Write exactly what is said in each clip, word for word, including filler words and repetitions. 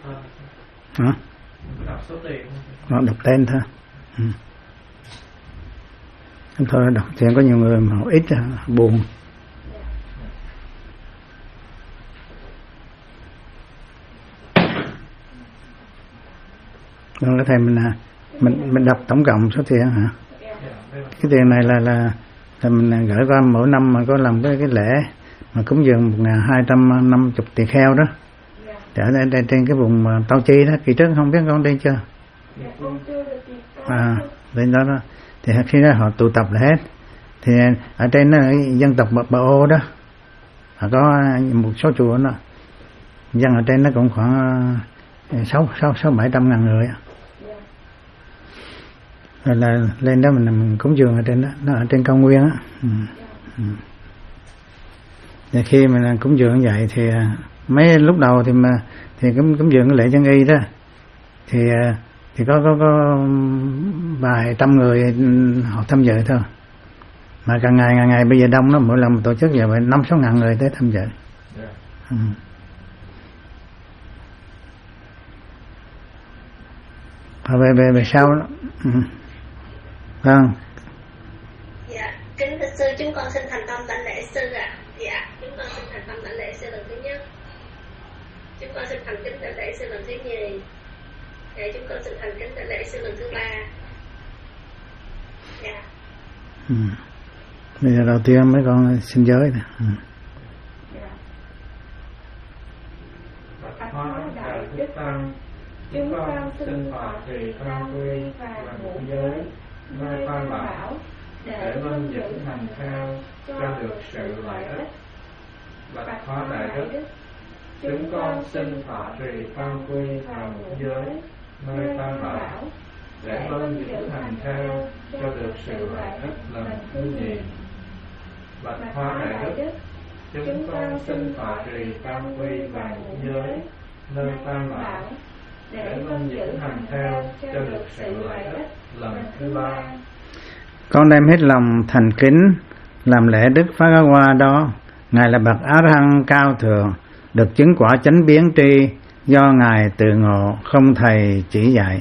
Hả? Đọc số tiền. Họ đọc tên thôi. Ừ. Thôi đọc tiền có nhiều người mà họ ít buồn. Còn cái thầy mình là mình mình đọc tổng cộng số tiền hả? Cái tiền này là là, là mình gửi qua mỗi năm mà có làm cái cái lễ mà cúng dường một ngàn hai trăm năm mươi tỳ kheo đó. Ở đây, đây trên cái vùng Tao Chi đó, kỳ trước không biết con đi chưa? À, lên đó đó. Thì khi đó họ tụ tập là hết. Thì ở trên đó, dân tộc Bà Ô đó, họ có một số chùa đó, dân ở trên nó cũng khoảng sáu sáu sáu bảy trăm ngàn người. Rồi là lên đó mình, mình cúng dường ở trên đó, nó ở trên cao nguyên á. Ừ. Ừ. Và khi mình cúng dường như vậy thì mấy lúc đầu thì mà thì cúng cúng dường cái lễ chân y đó thì thì có có có vài trăm người họ tham dự thôi, mà càng ngày càng ngày bây giờ đông lắm, mỗi lần tổ chức giờ phải năm sáu ngàn người tới tham dự. Yeah. Ừ. Và về về về sau đó. Ừ. Vâng. Dạ, kính thưa sư, chúng con xin thành tâm đảnh lễ sư ạ. À. Dạ, chúng con xin thành tâm đảnh lễ sư lần thứ nhất. Chúng con xin thành kính đảnh lễ sư lần thứ nhì. Dạ, chúng con xin thành kính đảnh lễ sư lần thứ ba. Dạ. Ừ. Bây giờ đầu tiên mấy con xin giới nè. Ừ. Dạ. Bạch Hóa Đại Đức Tăng, chúng con xin thọ trì tam quy và ngũ giới nơi Tam Bảo để vâng giữ hành theo cho được sự lợi ích. Bạch Hóa Đại Đức, chúng con xin thọ trì tam quy và ngũ giới nơi Tam Bảo để vâng giữ hành theo cho được sự lợi ích lần thứ nhì. Bạch Hóa Đại Đức, chúng con xin thọ trì tam quy và ngũ giới nơi Tam Bảo để vâng giữ hành theo cho được sự lợi ích lần thứ ba. Con đem hết lòng thành kính làm lễ Đức Phá Cá Hoa đó. Ngài là bậc A-la-hán cao thượng, được chứng quả chánh biến tri do Ngài tự ngộ, không thầy chỉ dạy.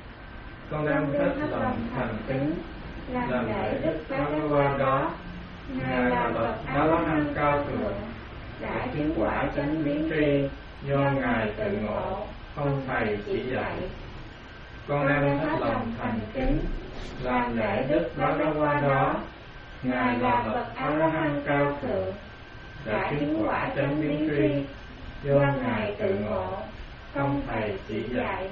Con đem hết lòng thành kính làm lễ Đức Phá Cá Hoa đó. Ngài là bậc A-la-hán cao thượng, đã chứng quả chánh biến tri do Ngài tự ngộ, không thầy chỉ dạy. Con đem hết lòng thành kính làm lễ Đức Phá Cá Hoa đó. Ngài là bậc A-la-hán cao thượng, đã chứng quả chánh biến tri do Ngài tự ngộ, không thầy chỉ dạy.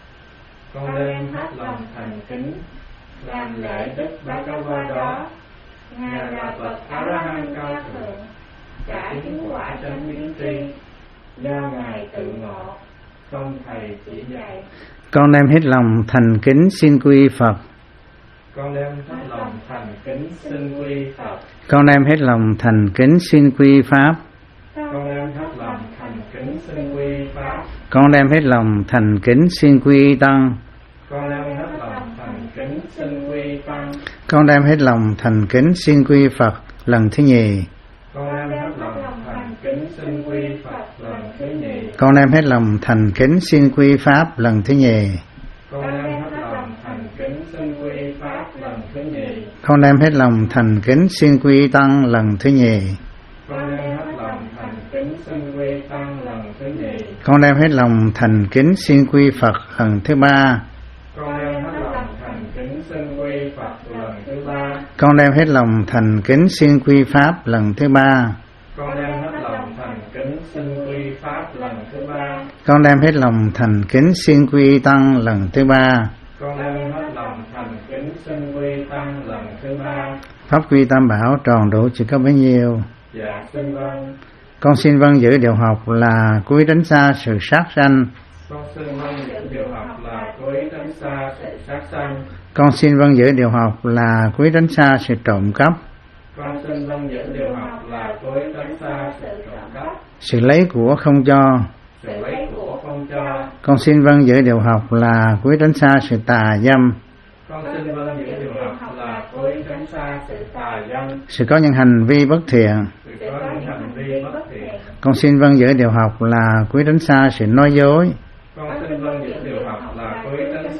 Con đem hết lòng thành kính làm lễ Đức Phá Cá Hoa đó. Ngài là bậc A-la-hán cao thượng, đã chứng quả chánh biến tri do Ngài tự ngộ, không thầy chỉ dạy. Con đem hết lòng thành kính xin quy Phật. Con đem hết lòng thành kính xin quy Phật. Con đem hết lòng thành kính xin quy Pháp. Con đem hết lòng thành kính xin quy Pháp. Con đem hết lòng thành kính xin quy Tăng. Con đem hết lòng thành kính xin quy Tăng. Con đem hết lòng thành kính xin quy Phật lần thứ nhì. Con đem hết lòng thành kính xin quy Phật lần thứ nhì. Con đem hết lòng thành kính xin quy Pháp lần thứ nhì. Con đem hết lòng thành kính xin quy Pháp lần thứ nhì. Con đem hết lòng thành kính xin quy Tăng lần thứ nhì. Con đem hết lòng thành kính xin quy Tăng lần thứ nhì. Con đem hết lòng thành kính xin quy Phật lần thứ ba. Con đem hết lòng thành kính xin quy Phật lần thứ ba. Con đem hết lòng thành kính xin quy Pháp lần thứ ba. Con đem hết lòng thành kính xin quy Pháp lần thứ ba. Con đem hết lòng thành kính xin quy Tăng lần thứ ba. Con đem hết lòng thành kính xin quy Tăng lần thứ ba. Pháp quy Tam Bảo tròn đủ chỉ có bấy nhiêu. Dạ xin vâng. Con xin vâng giữ điều học là cúi tránh xa sự sát sanh. Con xin vâng giữ điều học là cúi tránh xa sự sát sanh. Con xin vâng giữ điều học là cúi tránh xa sự trộm cắp. Con xin vâng giữ điều học là cúi tránh xa sự trộm cắp. Sự lấy của không cho. Sự lấy của không cho. Con xin vâng giữ điều học là cúi tránh xa sự tà dâm. Con xin vâng giữ điều học là cúi tránh xa sự tà dâm. Sự có những hành vi bất thiện. Sự có những hành vi bất thiện. Con xin vâng giữ điều học là cúi tránh xa sự nói dối.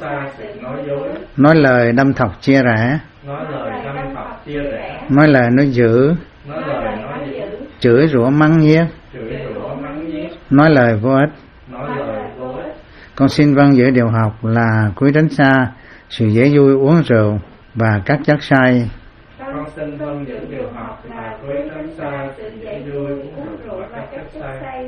xa sự nói dối, nói lời đâm thọc chia rẽ, nói lời đâm thọc chia rẽ, nói lời nói dữ, nói lời nói dữ, chửi rủa mắng nhiếc, chửi rủa mắng nhiếc, nói lời vô ích. nói lời vô ích. Con xin vâng giữ điều học là quý tránh xa sự dễ vui uống rượu và các chất say. Con xin vâng giữ điều học là quý tránh xa sự dễ vui uống rượu và các chất say.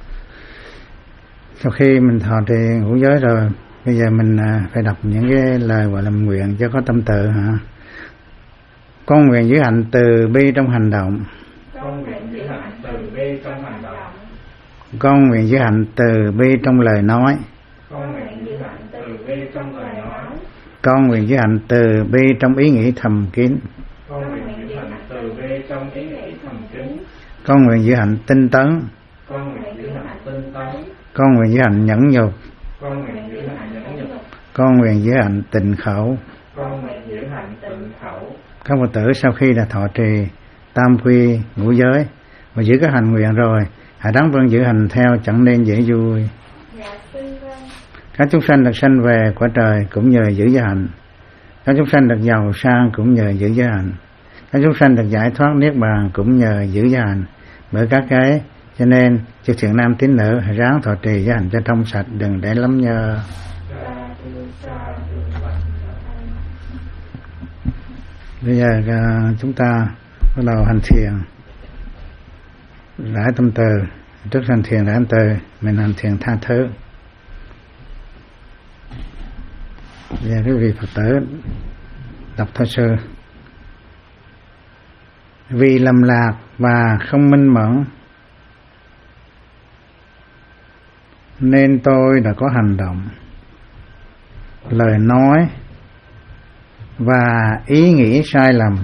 Sau khi mình thọ trì ngũ giới rồi, bây giờ mình phải đọc những cái lời gọi là nguyện cho có tâm tự hả? Con nguyện giữ hạnh từ bi trong hành động. Con nguyện giữ hạnh từ bi trong hành động. Con nguyện giữ hạnh từ bi trong lời nói. Con nguyện giữ hạnh từ bi trong lời nói. Con nguyện giữ hạnh từ bi trong ý nghĩ thầm kín. Con nguyện giữ hạnh từ bi trong ý nghĩ thầm kín. Con nguyện giữ hạnh tinh tấn. Con nguyện giữ hạnh tinh tấn. Con nguyện giữ hạnh nhẫn nhục. Con nguyện giữ hạnh nhẫn nhục. Con nguyện giữ hạnh tịnh khẩu. Con nguyện giữ hạnh tịnh khẩu. Các Phật tử sau khi đã thọ trì tam quy ngũ giới và giữ các hành nguyện rồi, hãy đáng vâng giữ hành theo, chẳng nên dễ vui. Các chúng sanh được sanh về quả trời cũng nhờ giữ giới hạnh. Các chúng sanh được giàu sang cũng nhờ giữ giới hạnh. Các chúng sanh được giải thoát niết bàn cũng nhờ giữ giới hạnh. Bởi các cái cho nên chư thiện nam tín nữ hãy ráng thọ trì giới hạnh cho trong sạch, đừng để lắm nhơ. Bây giờ chúng ta bắt đầu hành thiền, rải tâm từ. Trước hành thiền rải tâm từ, mình hành thiền tha thứ. Bây giờ quý vị Phật tử đọc thơ sơ. Vì lầm lạc và không minh mẫn nên tôi đã có hành động, lời nói và ý nghĩ sai lầm,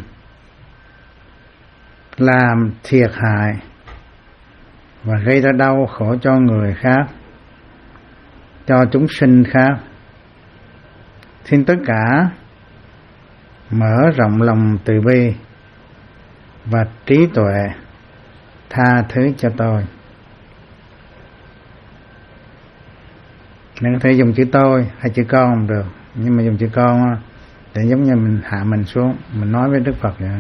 làm thiệt hại và gây ra đau khổ cho người khác, cho chúng sinh khác. Xin tất cả mở rộng lòng từ bi và trí tuệ, tha thứ cho tôi. Nên có thể dùng chữ tôi hay chữ con không được, nhưng mà dùng chữ con để giống như mình hạ mình xuống, mình nói với Đức Phật vậy.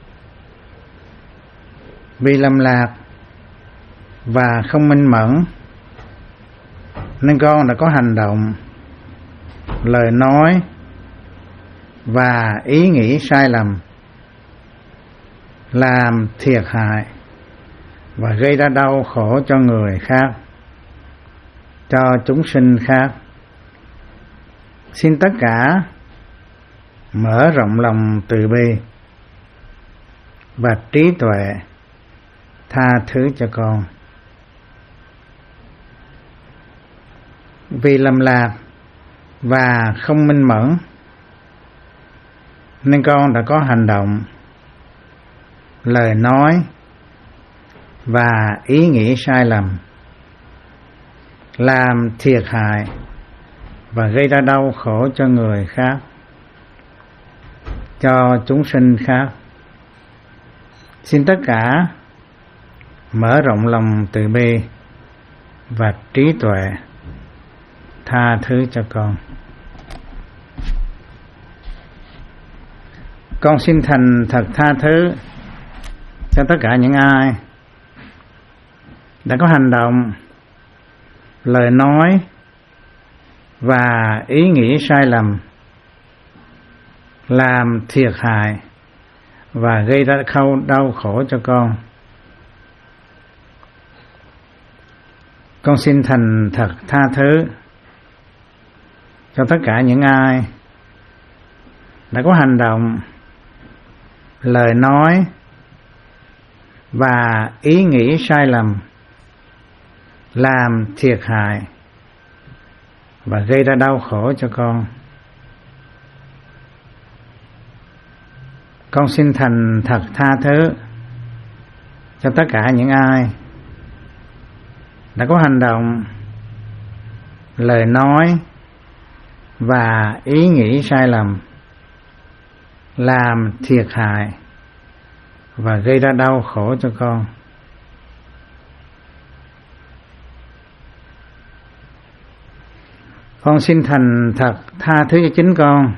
Vì lầm lạc và không minh mẫn nên con đã có hành động, lời nói và ý nghĩ sai lầm, làm thiệt hại và gây ra đau khổ cho người khác, cho chúng sinh khác. Xin tất cả mở rộng lòng từ bi và trí tuệ, tha thứ cho con. Vì lầm lạc và không minh mẫn nên con đã có hành động, lời nói và ý nghĩ sai lầm, làm thiệt hại và gây ra đau khổ cho người khác, cho chúng sinh khác. Xin tất cả mở rộng lòng từ bi và trí tuệ, tha thứ cho con. Con xin thành thật tha thứ cho tất cả những ai đã có hành động, lời nói và ý nghĩ sai lầm, làm thiệt hại và gây ra đau khổ cho con. Con xin thành thật tha thứ cho tất cả những ai đã có hành động, lời nói và ý nghĩ sai lầm, làm thiệt hại và gây ra đau khổ cho con. Con xin thành thật tha thứ cho tất cả những ai đã có hành động, lời nói và ý nghĩ sai lầm, làm thiệt hại và gây ra đau khổ cho con. Con xin thành thật tha thứ cho chính con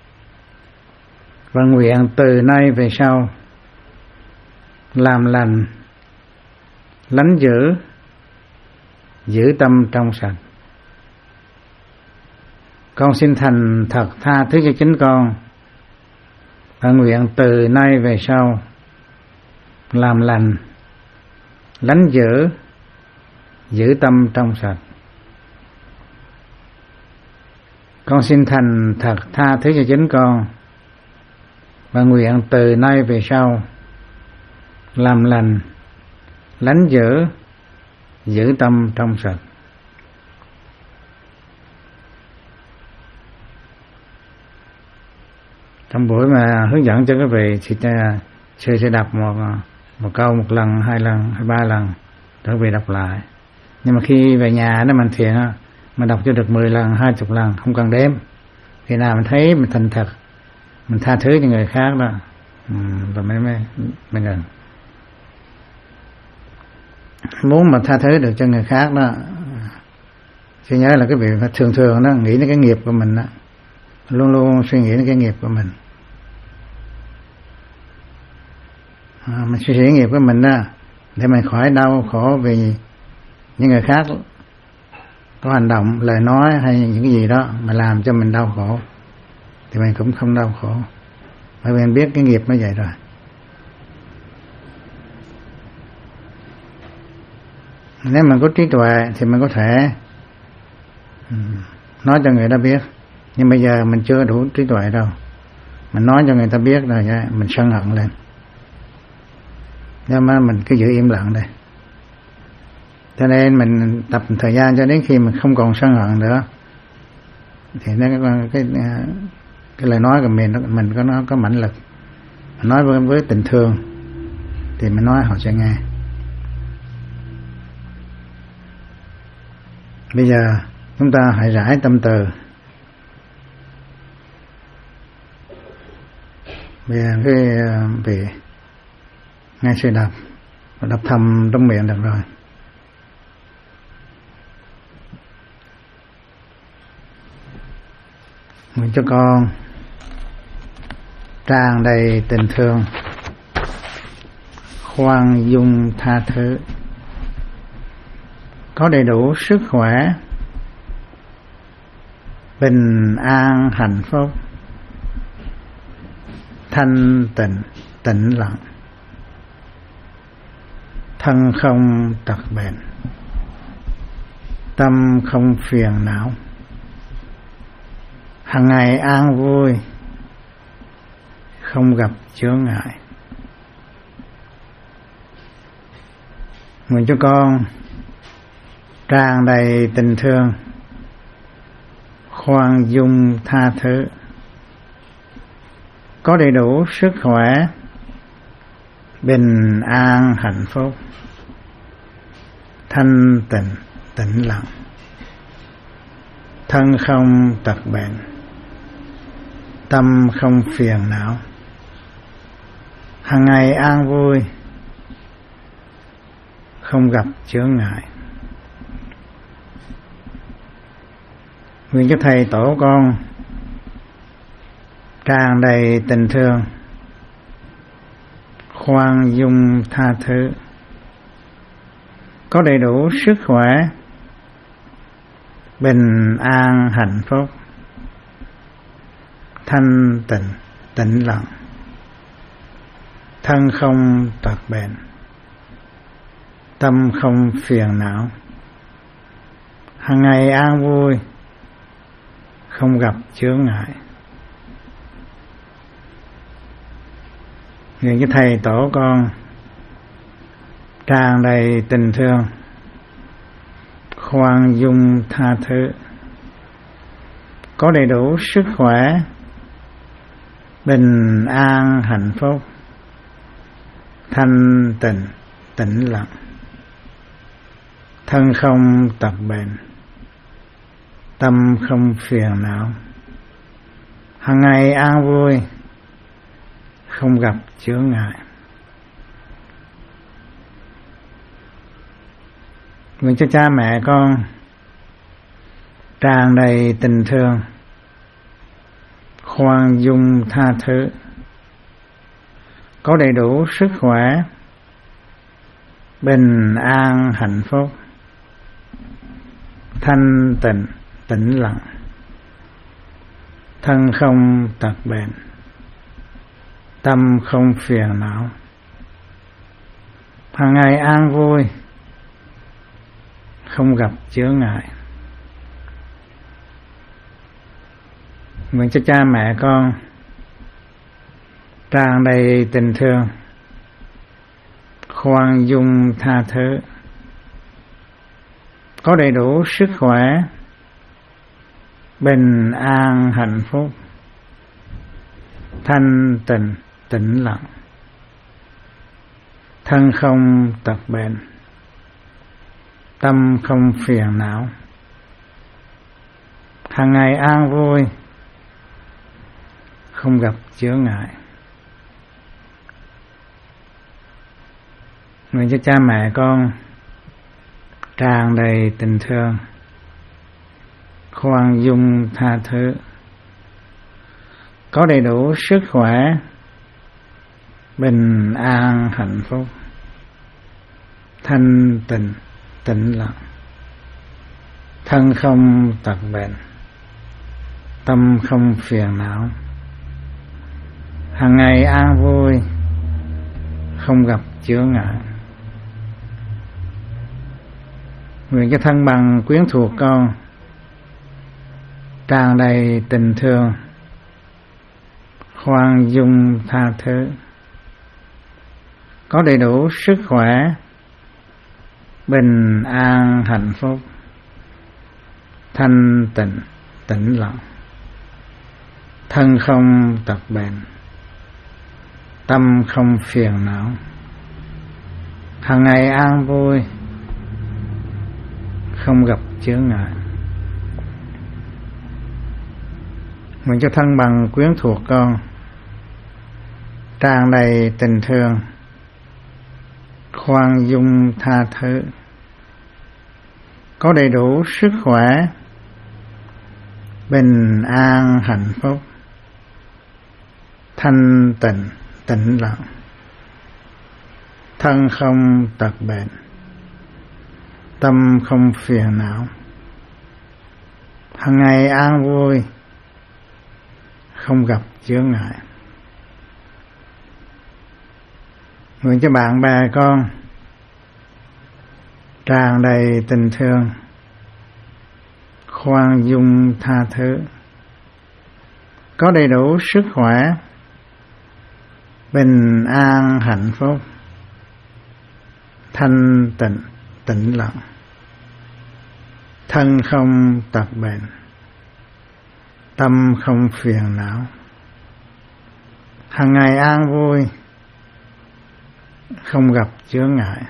và nguyện từ nay về sau làm lành, lánh giữ, giữ tâm trong sạch. Con xin thành thật tha thứ cho chính con và nguyện từ nay về sau làm lành, lánh giữ, giữ tâm trong sạch. Con xin thành thật tha thứ cho chính con và nguyện từ nay về sau làm lành, lánh giữ, giữ tâm trong sạch. Trong buổi mà hướng dẫn cho các vị thì sư sẽ đọc một, một câu một lần, hai lần, hay ba lần để các vị đọc lại. Nhưng mà khi về nhà nó mình thiền á, mà đọc cho được mười lần, hai chục lần, không cần đếm. Khi nào mình thấy mình thành thật, mình tha thứ cho người khác đó, rồi mới mới mới ngừng. Muốn mà tha thứ được cho người khác đó, thì nhớ là cái việc thường thường đó nghĩ đến cái nghiệp của mình đó, luôn luôn suy nghĩ đến cái nghiệp của mình. À, mình suy nghĩ nghiệp của mình đó để mình khỏi đau khổ vì những người khác có hành động, lời nói hay những cái gì đó mà làm cho mình đau khổ, thì mình cũng không đau khổ, bởi vì mình biết cái nghiệp nó vậy rồi. Nếu mình có trí tuệ thì mình có thể nói cho người ta biết, nhưng bây giờ mình chưa đủ trí tuệ đâu, mình nói cho người ta biết rồi mình sân hận lên, nhưng mà mình cứ giữ im lặng đây. Cho nên mình tập thời gian cho đến khi mình không còn sân hận nữa, thì nó cái cái, cái lời nói của mình mình có nó có mãnh lực. Mình nói với, với tình thương thì mình nói họ sẽ nghe. Bây giờ chúng ta hãy rải tâm từ. Bây giờ cái vị nghe sư đọc, đọc thầm trong miệng được rồi. Nguyện cho con tràn đầy tình thương, khoan dung tha thứ, có đầy đủ sức khỏe, bình an hạnh phúc, thanh tịnh tĩnh lặng, thân không tật bệnh, tâm không phiền não, hằng ngày an vui, không gặp chướng ngại. Nguyện cho con tràn đầy tình thương, khoan dung tha thứ, có đầy đủ sức khỏe, bình an hạnh phúc, thanh tịnh tĩnh lặng, thân không tật bệnh, tâm không phiền não, hằng ngày an vui, không gặp chướng ngại. Nguyện cho thầy tổ con tràn đầy tình thương, khoan dung tha thứ, có đầy đủ sức khỏe, bình an hạnh phúc, thanh tịnh tĩnh lặng, thân không tật bệnh, tâm không phiền não, hằng ngày an vui, không gặp chướng ngại. Nguyện cho thầy tổ con tràn đầy tình thương, khoan dung tha thứ, có đầy đủ sức khỏe, bình an hạnh phúc, thanh tịnh tĩnh lặng, thân không tật bệnh, tâm không phiền não, hằng ngày an vui, không gặp chướng ngại. Nguyện cho cha mẹ con tràn đầy tình thương, khoan dung tha thứ, có đầy đủ sức khỏe, bình an hạnh phúc, thanh tịnh tĩnh lặng, thân không tật bệnh, tâm không phiền não, hàng ngày an vui, không gặp chướng ngại. Nguyện cho cha mẹ con tràn đầy tình thương, khoan dung tha thứ, có đầy đủ sức khỏe, bình an hạnh phúc, thanh tịnh tĩnh lặng, thân không tật bệnh, tâm không phiền não, hàng ngày an vui, không gặp chướng ngại. Nguyện cho cha mẹ con tràn đầy tình thương, khoan dung tha thứ, có đầy đủ sức khỏe, bình an hạnh phúc, thanh tịnh tĩnh lặng, thân không tật bệnh, tâm không phiền não, hàng ngày an vui, không gặp chướng ngại. Nguyện cho thân bằng quyến thuộc con tràn đầy tình thương, khoan dung tha thứ, có đầy đủ sức khỏe, bình an hạnh phúc, thanh tịnh tĩnh lặng, thân không tật bệnh, tâm không phiền não, hàng ngày an vui, không gặp chướng ngại. Nguyện cho thân bằng quyến thuộc con tràn đầy tình thương, khoan dung tha thứ, có đầy đủ sức khỏe, bình an hạnh phúc, thanh tịnh tĩnh lặng, thân không tật bệnh, tâm không phiền não, hàng ngày an vui, không gặp chướng ngại. Nguyện cho bạn bè con tràn đầy tình thương, khoan dung tha thứ, có đầy đủ sức khỏe, bình an hạnh phúc, thanh tịnh tĩnh lặng, thân không tật bệnh, tâm không phiền não, hàng ngày an vui, không gặp chướng ngại.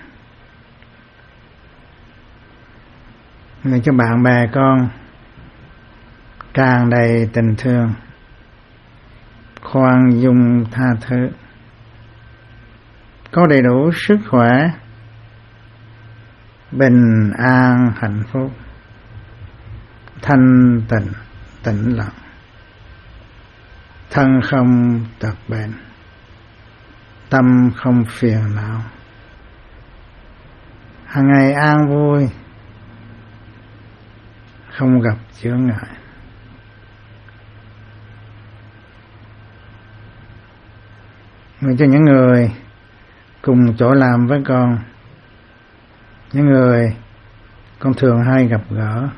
Nguyện cho bạn bè con tràn đầy tình thương, khoan dung tha thứ, có đầy đủ sức khỏe, bình an hạnh phúc, thanh tịnh tĩnh lặng, thân không tật bệnh, tâm không phiền não, hàng ngày an vui, không gặp chướng ngại. Nguyện cho những người cùng chỗ làm với con, những người con thường hay gặp gỡ,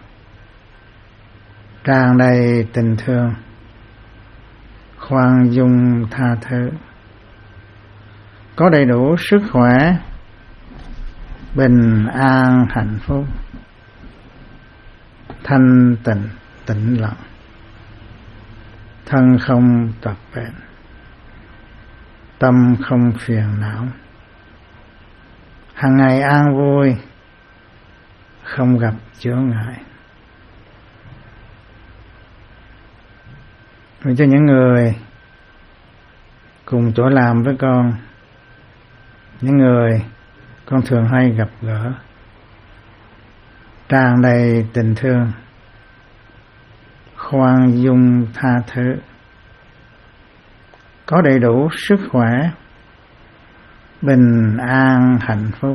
tràn đầy tình thương, khoan dung tha thứ, có đầy đủ sức khỏe, bình an hạnh phúc, thanh tịnh tĩnh lặng, thân không tật bệnh, tâm không phiền não, hàng ngày an vui, không gặp chướng ngại. Vì cho những người cùng chỗ làm với con, những người con thường hay gặp gỡ, tràn đầy tình thương, khoan dung tha thứ, có đầy đủ sức khỏe, bình an hạnh phúc,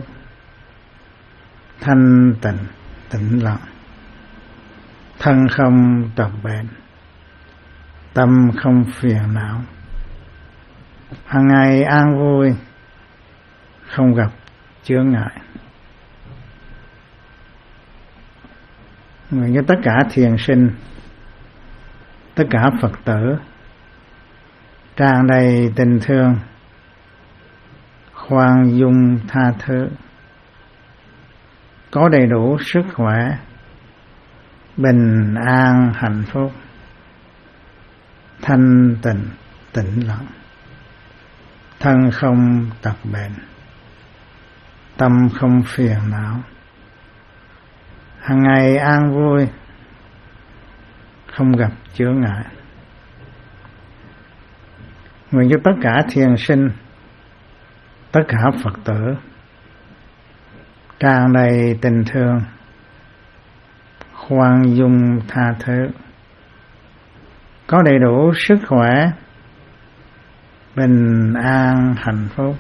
thanh tịnh tĩnh lặng, thân không tật bệnh, tâm không phiền não, hàng ngày an vui, không gặp chướng ngại. Nguyện cho tất cả thiền sinh, tất cả Phật tử tràn đầy tình thương, khoan dung tha thứ, có đầy đủ sức khỏe, bình an hạnh phúc, thanh tịnh tĩnh lặng, thân không tật bệnh, tâm không phiền não, hàng ngày an vui, không gặp chướng ngại. Nguyện cho tất cả thiền sinh, tất cả Phật tử tràn đầy tình thương, khoan dung tha thứ, có đầy đủ sức khỏe, bình an hạnh phúc,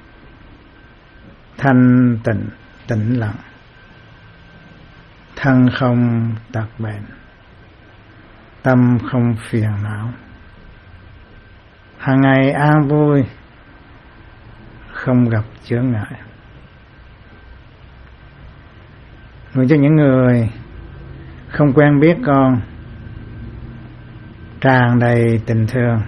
thanh tịnh tĩnh lặng, thân không tật bệnh, tâm không phiền não, hàng ngày an vui, không gặp chướng ngại. Nguyện cho những người không quen biết con tràn đầy tình thương,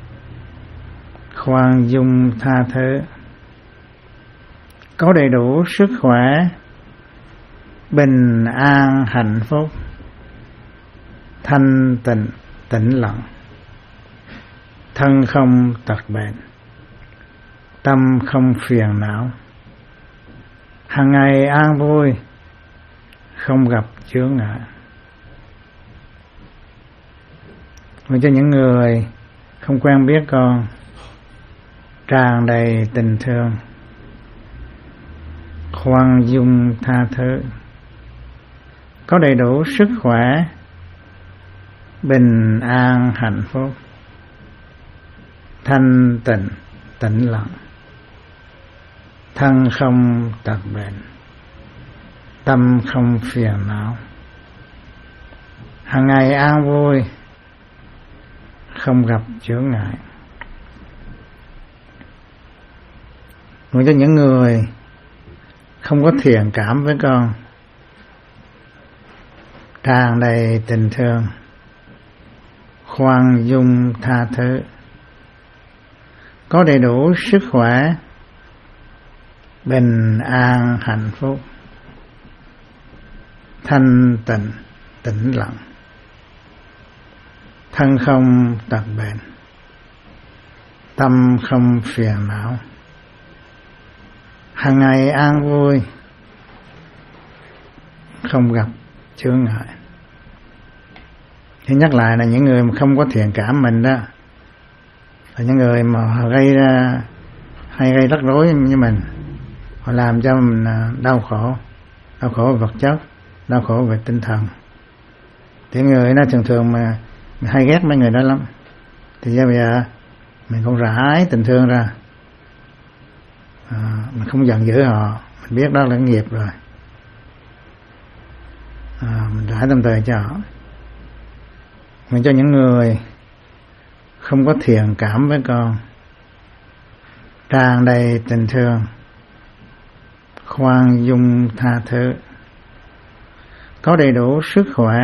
khoan dung tha thứ, có đầy đủ sức khỏe, bình an hạnh phúc, thanh tịnh tĩnh lặng, thân không tật bệnh, tâm không phiền não, hàng ngày an vui, không gặp chướng ngại. Nguyện cho những người không quen biết con tràn đầy tình thương, khoan dung tha thứ, có đầy đủ sức khỏe, bình an hạnh phúc, thanh tịnh tĩnh lặng, thân không tật bệnh, tâm không phiền não, hàng ngày an vui, không gặp chướng ngại. Nguyện cho những người không có thiện cảm với con tràn đầy tình thương, khoan dung tha thứ, có đầy đủ sức khỏe, bình an hạnh phúc, thanh tịnh tĩnh lặng, thân không tật bệnh, tâm không phiền não, hàng ngày an vui, không gặp chướng ngại. Thì nhắc lại là những người mà không có thiện cảm mình đó là những người mà gây ra hay gây rắc rối như mình, họ làm cho mình đau khổ, đau khổ về vật chất, đau khổ về tinh thần. Thì người nó thường thường mà mình hay ghét mấy người đó lắm, thì bây giờ mình cũng rải tình thương ra, à, mình không giận dữ họ, mình biết đó là nghiệp rồi, à, mình rải tâm từ cho họ. Mình cho những người không có thiện cảm với con tràn đầy tình thương, khoan dung tha thứ, có đầy đủ sức khỏe,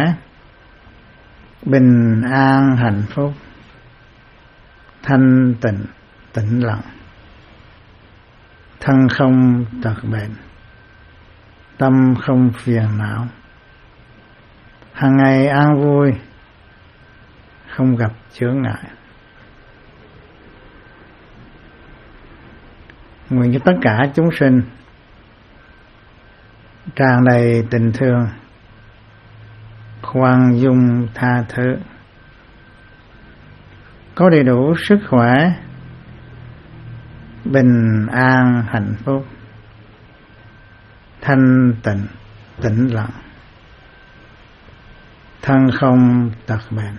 bình an hạnh phúc, thanh tịnh tĩnh lặng, thân không tật bệnh, tâm không phiền não, hàng ngày an vui, không gặp chướng ngại. Nguyện cho tất cả chúng sinh tràn đầy tình thương, khoan dung tha thứ, có đầy đủ sức khỏe, bình an hạnh phúc, thanh tịnh tĩnh lặng, thân không tật bệnh,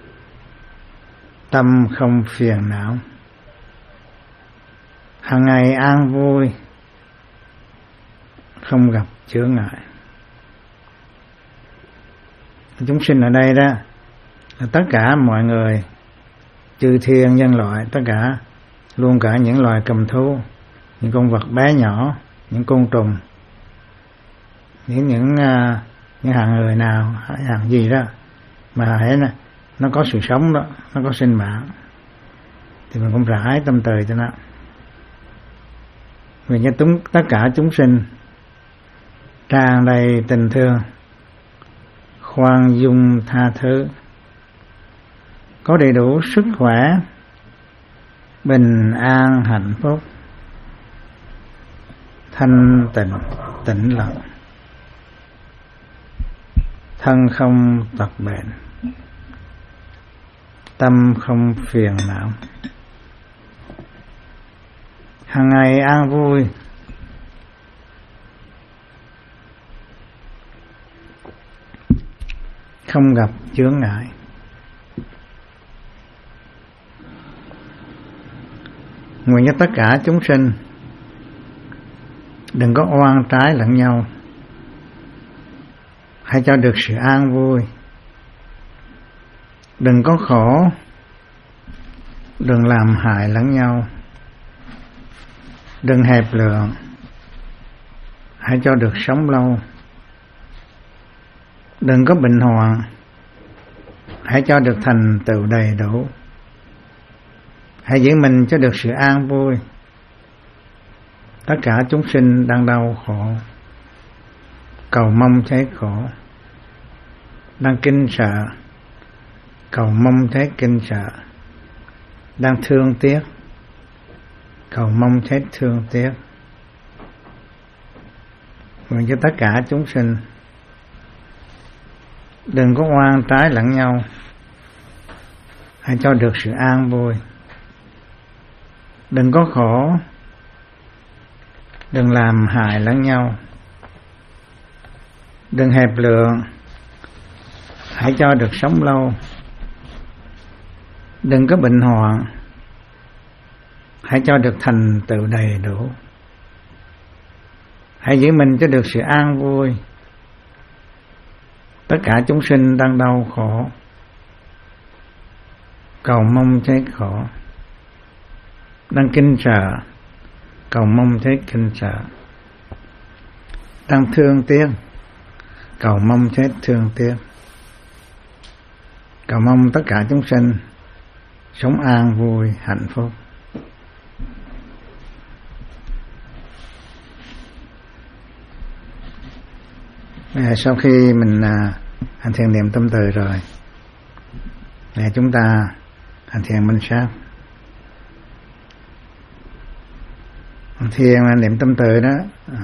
tâm không phiền não, hàng ngày an vui, không gặp chướng ngại. Chúng sinh ở đây đó là tất cả mọi người, chư thiên nhân loại, tất cả, luôn cả những loài cầm thú, những con vật bé nhỏ, những côn trùng, những những uh, những hạng người nào, hạng gì đó mà hãy nó có sự sống đó, nó có sinh mạng, thì mình cũng rải tâm từ cho nó. Vì cho chúng, tất cả chúng sinh tràn đầy tình thương, khoan dung tha thứ, có đầy đủ sức khỏe, bình an hạnh phúc, thanh tịnh tĩnh lặng, thân không tật bệnh, tâm không phiền não, hàng ngày an vui, không gặp chướng ngại. Nguyện cho tất cả chúng sinh đừng có oan trái lẫn nhau, hãy cho được sự an vui, đừng có khổ, đừng làm hại lẫn nhau, đừng hẹp lượng, hãy cho được sống lâu, đừng có bệnh hoạn, hãy cho được thành tựu đầy đủ, hãy giữ mình cho được sự an vui. Tất cả chúng sinh đang đau khổ, cầu mong thấy khổ, đang kinh sợ, cầu mong thấy kinh sợ, đang thương tiếc, cầu mong thấy thương tiếc. Nguyện cho tất cả chúng sinh đừng có oan trái lẫn nhau, hãy cho được sự an vui, đừng có khổ, đừng làm hại lẫn nhau, đừng hẹp lượng, hãy cho được sống lâu, đừng có bệnh hoạn, hãy cho được thành tựu đầy đủ, hãy giữ mình cho được sự an vui. Tất cả chúng sinh đang đau khổ, cầu mong thấy khổ, đang kinh sợ, cầu mong thấy kinh sợ, đang thương tiếc, cầu mong thấy thương tiếc, cầu mong tất cả chúng sinh sống an vui hạnh phúc. À, sau khi mình à, hành thiền niệm tâm từ rồi, để chúng ta hành thiền minh sát. Hành thiền niệm tâm từ đó, à,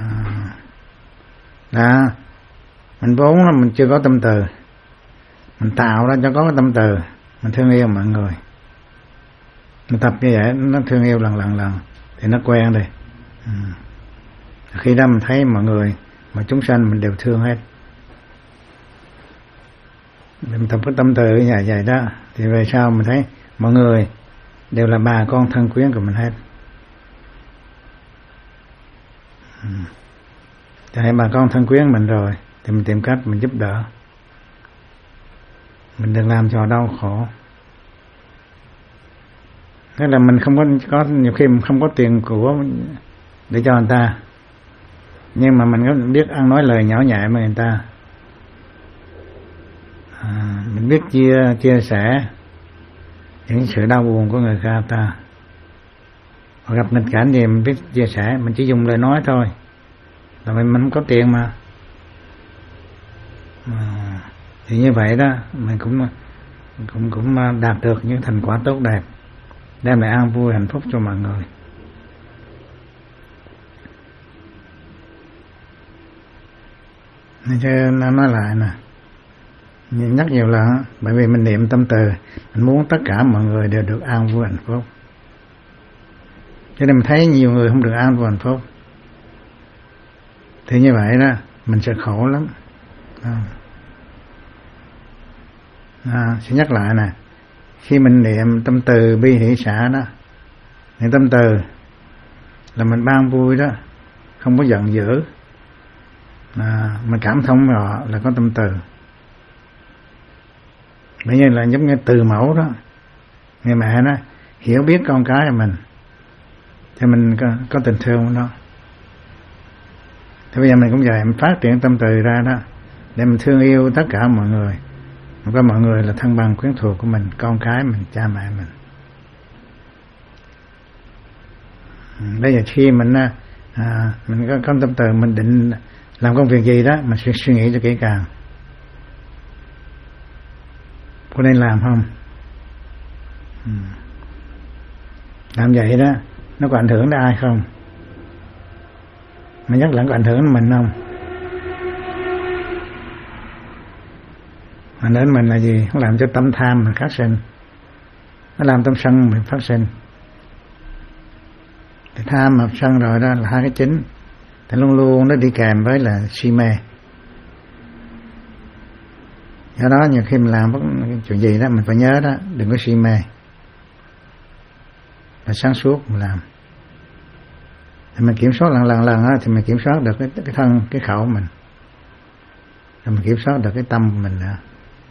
đó mình vốn là mình chưa có tâm từ, mình tạo ra cho có cái tâm từ, mình thương yêu mọi người, mình tập như vậy nó thương yêu lần lần lần thì nó quen rồi. Ừ. Khi đó mình thấy mọi người mà chúng sanh mình đều thương hết. Mình tập cái tâm từ như vậy đó thì về sau mình thấy mọi người đều là bà con thân quyến của mình hết. Ừ. Thấy bà con thân quyến mình rồi thì mình tìm cách mình giúp đỡ, mình đừng làm cho đau khổ. Thế là mình không có, có nhiều khi mình không có tiền của để cho người ta, nhưng mà mình có biết ăn nói lời nhỏ nhẹ với người ta, à, mình biết chia chia sẻ những sự đau buồn của người ta. Hoặc gặp nghịch cảnh gì mình biết chia sẻ, mình chỉ dùng lời nói thôi, là mình, mình không có tiền mà. À, thì như vậy đó mình cũng cũng cũng đạt được những thành quả tốt đẹp, đem lại an vui hạnh phúc cho mọi người. Nên cho nó nói lại nè, nhắc nhiều lần, bởi vì mình niệm tâm từ, mình muốn tất cả mọi người đều được an vui hạnh phúc. Cho nên mình thấy nhiều người không được an vui hạnh phúc, thì như vậy đó mình sẽ khổ lắm. À. À, sẽ nhắc lại nè, khi mình niệm tâm từ bi hỷ xả đó, niệm tâm từ là mình ban vui đó, không có giận dữ, à, mình cảm thông họ là có tâm từ. Bởi như là giống như từ mẫu đó, người mẹ đó hiểu biết con cái của mình thì mình có, có tình thương của nó. Thì bây giờ mình cũng vậy, mình phát triển tâm từ ra đó để mình thương yêu tất cả mọi người, có mọi người là thân bằng quyến thuộc của mình, con cái mình, cha mẹ mình. Bây giờ khi mình à, mình có, có tâm từ, mình định làm công việc gì đó, mình sẽ suy nghĩ cho kỹ càng, có nên làm không, làm vậy đó nó có ảnh hưởng đến ai không, mà nhất là có ảnh hưởng đến mình không. Mà đến mình là gì? Nó làm cho tâm tham mình phát sinh, nó làm tâm sân mình phát sinh. Thì tham mà sân rồi đó là hai cái chính, thì luôn luôn nó đi kèm với là si mê. Do đó nhiều khi mình làm chuyện gì đó mình phải nhớ đó, đừng có si mê, là sáng suốt mình làm. Thì mình kiểm soát lần lần lần đó, thì mình kiểm soát được cái, cái thân, cái khẩu mình, rồi mình kiểm soát được cái tâm của mình nữa.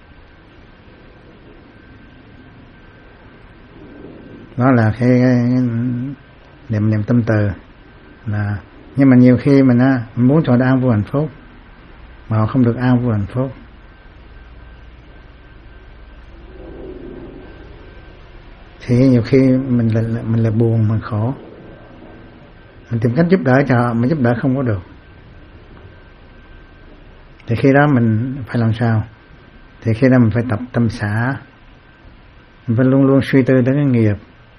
Đó là cái, cái niệm niệm tâm từ là. Nhưng mà nhiều khi mình, á, mình muốn cho nó an vui hạnh phúc mà họ không được an vui hạnh phúc, thì nhiều khi mình là mình là buồn, mình khổ, mình tìm cách giúp đỡ cho họ mà giúp đỡ không có được, thì khi đó mình phải làm sao? Thì khi đó mình phải tập tâm xả, mình phải luôn luôn suy tư đến cái nghiệp.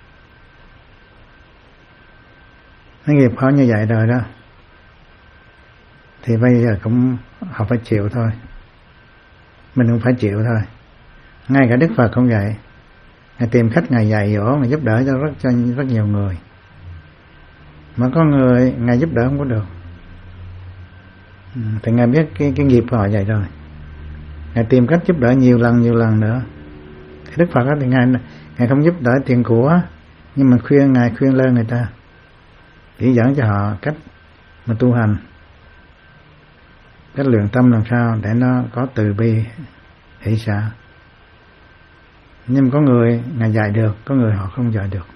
Cái nghiệp khó như vậy rồi đó, thì bây giờ cũng họ phải chịu thôi, mình cũng phải chịu thôi. Ngay cả Đức Phật cũng vậy, Ngài tìm cách Ngài dạy dỗ, Ngài giúp đỡ cho rất cho rất nhiều người, mà có người Ngài giúp đỡ không có được, thì Ngài biết cái cái nghiệp của họ vậy rồi, Ngài tìm cách giúp đỡ nhiều lần nhiều lần nữa. Thì Đức Phật đó, thì Ngài Ngài không giúp đỡ tiền của, nhưng mà khuyên Ngài khuyên lơn người ta, chỉ dẫn cho họ cách mà tu hành, cách luyện tâm làm sao để nó có từ bi hỷ xả. Nhưng mà có người Ngài dạy được, có người họ không dạy được,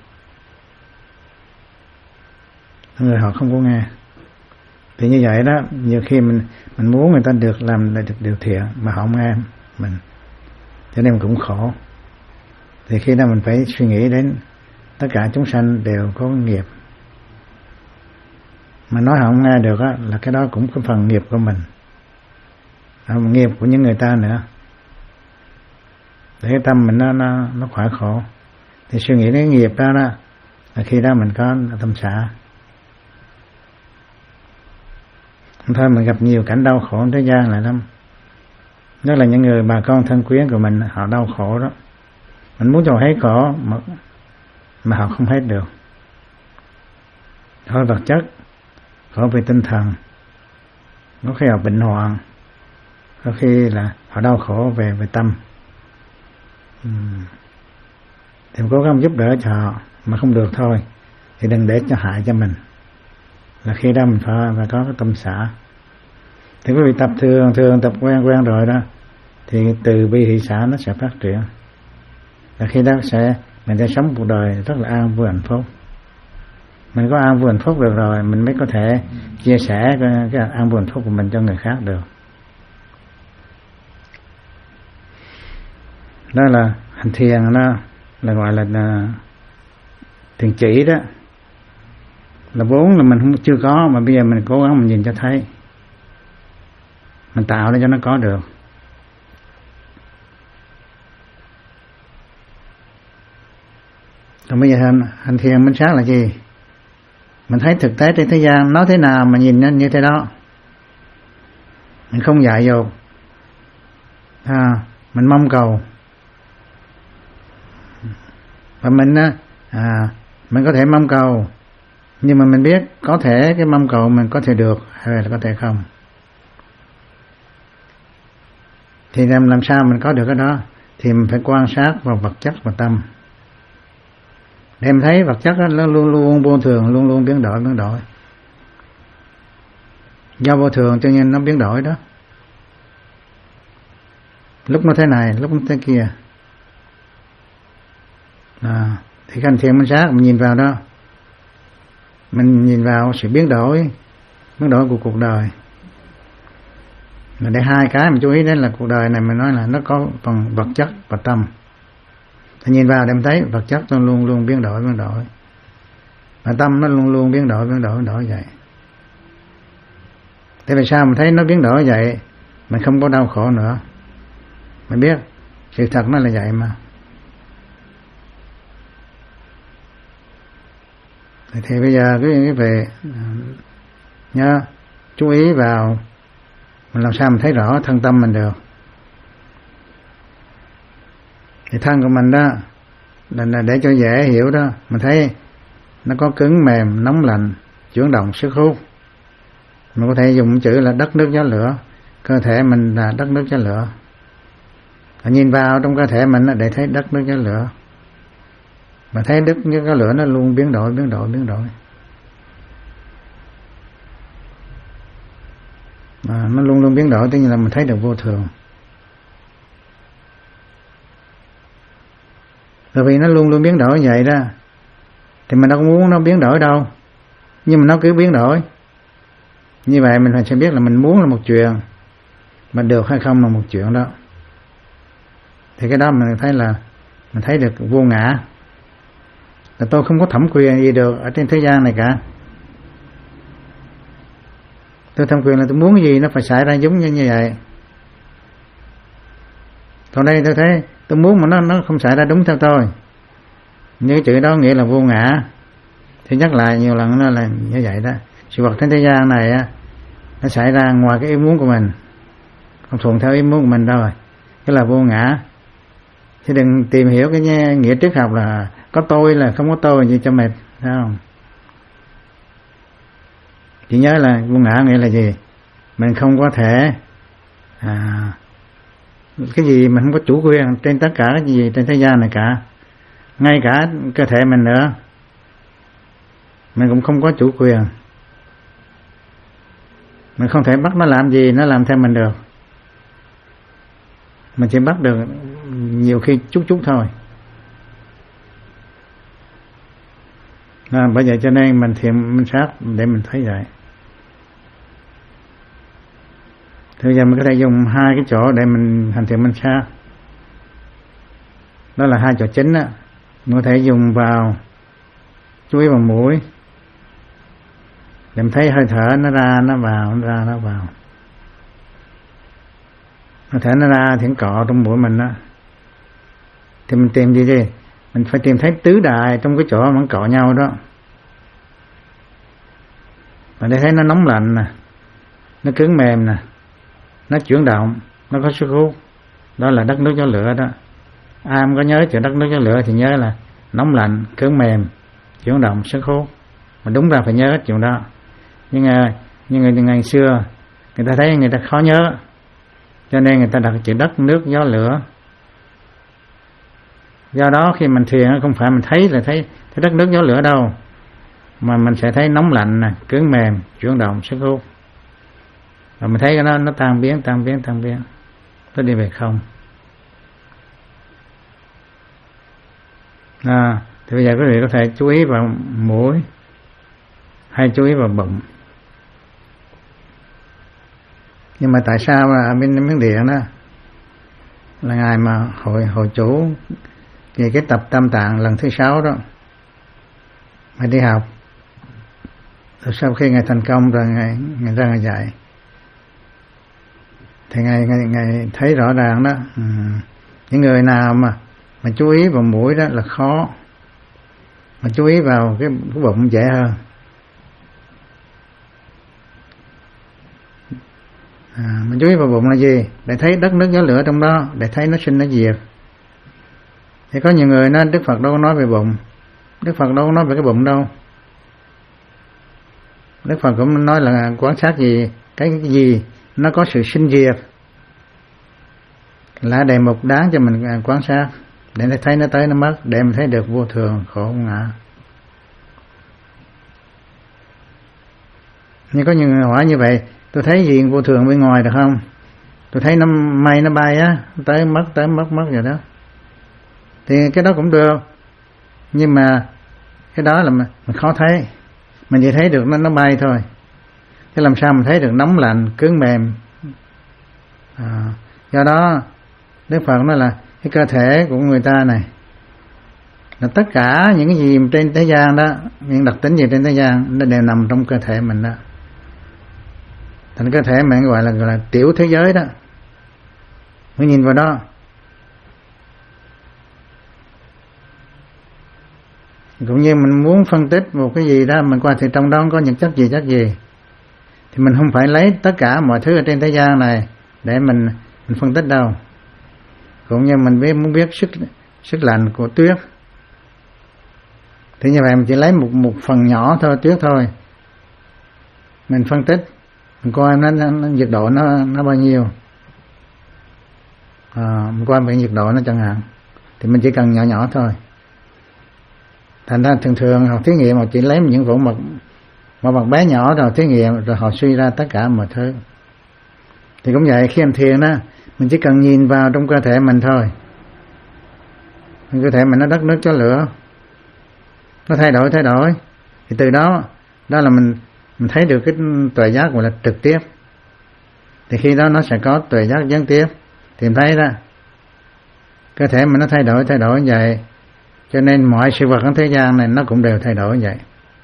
có người họ không có nghe. Thì như vậy đó, nhiều khi mình mình muốn người ta được làm được điều thiện mà họ không nghe mình, cho nên mình cũng khổ. Thì khi đó mình phải suy nghĩ đến tất cả chúng sanh đều có nghiệp, mà nói họ không nghe được á, là cái đó cũng có phần nghiệp của mình, à, nghiệp của những người ta nữa, để cái tâm mình nó nó nó khỏe khổ. Thì suy nghĩ đến nghiệp đó đó là khi đó mình có tâm xả. Thôi mình gặp nhiều cảnh đau khổ thế gian lại lắm, đó là những người bà con thân quyến của mình, họ đau khổ đó, mình muốn cho hết khổ mà, mà họ không hết được. Khổ vật chất, khổ về tinh thần, có khi họ bệnh hoạn, có khi là họ đau khổ về về tâm. uhm. Thì cố gắng giúp đỡ cho họ, mà không được thôi thì đừng để cho hại cho mình, là khi đó mình phải, phải có cái tâm xả. Thì quý vị tập thường thường tập quen quen rồi đó, thì từ bi hỷ xả nó sẽ phát triển, và khi đó sẽ mình sẽ sống cuộc đời rất là an vui hạnh phúc. Mình có an vui hạnh phúc được rồi, mình mới có thể chia sẻ cái, cái an vui hạnh phúc của mình cho người khác được. Đó là hành thiền, đó là gọi là, là thiền chỉ đó, là vốn là mình không chưa có, mà bây giờ mình cố gắng mình nhìn cho thấy, mình tạo ra cho nó có được. Còn bây giờ hành, hành thiền minh sát là gì? Mình thấy thực tế trên thế gian nó thế nào mà nhìn nó như thế đó, mình không dại dột, à, mình mong cầu, và mình á, à, mình có thể mong cầu, nhưng mà mình biết có thể cái mong cầu mình có thể được hay là có thể không. Thì làm làm sao mình có được cái đó? thì mình phải quan sát vào vật chất và tâm. Để em thấy vật chất đó, nó luôn luôn vô thường, luôn luôn biến đổi biến đổi. Do vô thường cho nên nó biến đổi đó. Lúc nó thế này, lúc nó thế kia. À, thì cái hành thiền minh sát mình nhìn vào đó, mình nhìn vào sự biến đổi, biến đổi của cuộc đời. Mà để hai cái mình chú ý đến là cuộc đời này mình nói là nó có phần vật chất và tâm. Thì nhìn vào để mình thấy vật chất nó luôn luôn biến đổi biến đổi, và tâm nó luôn luôn biến đổi biến đổi biến đổi vậy. Thế vì sao mình thấy nó biến đổi vậy, mình không có đau khổ nữa. Mình biết sự thật nó là vậy mà. Thì bây giờ cái về nhớ chú ý vào mình làm sao mình thấy rõ thân tâm mình được. Thì thân của mình đó là để cho dễ hiểu đó, mình thấy nó có cứng mềm nóng lạnh chuyển động sức hút. Mình có thể dùng chữ là đất nước gió lửa. Cơ thể mình là đất nước gió lửa. Và nhìn vào trong cơ thể mình để thấy đất nước gió lửa. Mà thấy đất nước gió lửa nó luôn biến đổi biến đổi biến đổi. Mà nó luôn luôn biến đổi, tất nhiên là mình thấy được vô thường. Bởi vì nó luôn luôn biến đổi vậy đó, thì mình đâu có muốn nó biến đổi đâu, nhưng mà nó cứ biến đổi. Như vậy mình sẽ biết là mình muốn là một chuyện, mà được hay không là một chuyện đó. Thì cái đó mình thấy là mình thấy được vô ngã. Là tôi không có thẩm quyền gì được ở trên thế gian này cả. Tôi thẩm quyền là tôi muốn cái gì nó phải xảy ra giống như như vậy. Còn đây tôi thấy tôi muốn mà nó nó không xảy ra đúng theo tôi. Như chữ đó nghĩa là vô ngã. Thì nhắc lại nhiều lần nó là như vậy đó. Sự vật trên thế gian này á, nó xảy ra ngoài cái ý muốn của mình, không thuận theo ý muốn của mình đâu rồi. Cái là vô ngã. Chứ đừng tìm hiểu cái nghĩa triết học là có tôi là không có tôi gì cho mệt, thấy không? Chỉ nhớ là vô ngã nghĩa là gì? Mình không có thể à, cái gì mình không có chủ quyền trên tất cả cái gì trên thế gian này cả. Ngay cả cơ thể mình nữa, mình cũng không có chủ quyền. Mình không thể bắt nó làm gì, nó làm theo mình được. Mình chỉ bắt được nhiều khi chút chút thôi. À, bởi vậy cho nên mình thiền minh sát để mình thấy vậy. Thì bây giờ mình có thể dùng hai cái chỗ để mình hành thiền minh sát. Đó là hai chỗ chính á. Mình có thể dùng vào chú ý vào mũi để mình thấy hơi thở nó ra nó vào, nó ra nó vào. Hơi thở nó ra thì nó cọ trong mũi mình á. Thì mình tìm gì đi? Mình phải tìm thấy tứ đại trong cái chỗ mà nó cọ nhau đó. Và để thấy nó nóng lạnh nè, nó cứng mềm nè, nó chuyển động, nó có sức hút. Đó là đất nước gió lửa đó. Ai không có nhớ chuyện đất nước gió lửa thì nhớ là nóng lạnh, cứng mềm, chuyển động, sức hút. Mà đúng ra phải nhớ chuyện đó. Nhưng mà nhưng người ngày xưa người ta thấy người ta khó nhớ, cho nên người ta đặt chữ đất nước gió lửa. Do đó khi mình thiền không phải mình thấy là thấy, thấy đất nước gió lửa đâu, mà mình sẽ thấy nóng lạnh nè, cứng mềm, chuyển động, sức hút. Và mình thấy cái nó nó tan biến, tan biến, tan biến, nó đi về không. À, thì bây giờ quý vị có thể chú ý vào mũi hay chú ý vào bụng. Nhưng mà tại sao mà ở bên Miến Điện đó là ngài mà hội hội chủ về cái tập Tam Tạng lần thứ sáu đó mà đi học, rồi sau khi ngài thành công rồi ngài ngài ra ngài dạy, thì ngài ngài, ngài thấy rõ ràng đó, ừ, những người nào mà mà chú ý vào mũi đó là khó, mà chú ý vào cái, cái bụng dễ hơn. À, mình chú ý vào bụng là gì? Để thấy đất nước gió lửa trong đó, để thấy nó sinh nó diệt. Thì có nhiều người nói Đức Phật đâu có nói về bụng, Đức Phật đâu có nói về cái bụng đâu. Đức Phật cũng nói là quan sát gì, cái gì nó có sự sinh diệt. là đề mục đáng cho mình quan sát để nó thấy nó tới nó mất, để mình thấy được vô thường khổ không ngã. Nhưng có những người hỏi như vậy, tôi thấy gì vô thường bên ngoài được không? Tôi thấy nó mây nó bay á, tới mất tới mất mất rồi đó. Thì cái đó cũng được, nhưng mà cái đó là mình, mình khó thấy, mình chỉ thấy được nó nó bay thôi. Thế làm sao mình thấy được nóng lạnh cứng mềm? À, do đó Đức Phật nói là cái cơ thể của người ta này là tất cả những cái gì trên thế gian đó, những đặc tính gì trên thế gian nó đều nằm trong cơ thể mình đó. Thành cơ thể mình gọi là gọi là tiểu thế giới đó. Mới nhìn vào đó. Cũng như mình muốn phân tích một cái gì đó, mình coi thì trong đó có những chất gì chất gì, thì mình không phải lấy tất cả mọi thứ ở trên thế gian này để mình mình phân tích đâu. Cũng như mình biết muốn biết sức sức lạnh của tuyết, thì như vậy mình chỉ lấy một một phần nhỏ thôi, tuyết thôi, mình phân tích, mình coi nó, nó, nó nhiệt độ nó nó bao nhiêu, à, mình coi về nhiệt độ nó chẳng hạn, thì mình chỉ cần nhỏ nhỏ thôi. Thành ra thường thường học thí nghiệm họ chỉ lấy những vỏ mật một vật bé nhỏ rồi thí nghiệm, rồi họ suy ra tất cả mọi thứ. Thì cũng vậy, khi hành thiền đó, mình chỉ cần nhìn vào trong cơ thể mình thôi. Cơ thể mình nó đất nước cho lửa, nó thay đổi thay đổi, thì từ đó đó là mình mình thấy được cái tuệ giác gọi là trực tiếp. Thì khi đó nó sẽ có tuệ giác gián tiếp. Thì mình thấy đó, cơ thể mình nó thay đổi thay đổi như vậy, cho nên mọi sự vật trong thế gian này nó cũng đều thay đổi như vậy.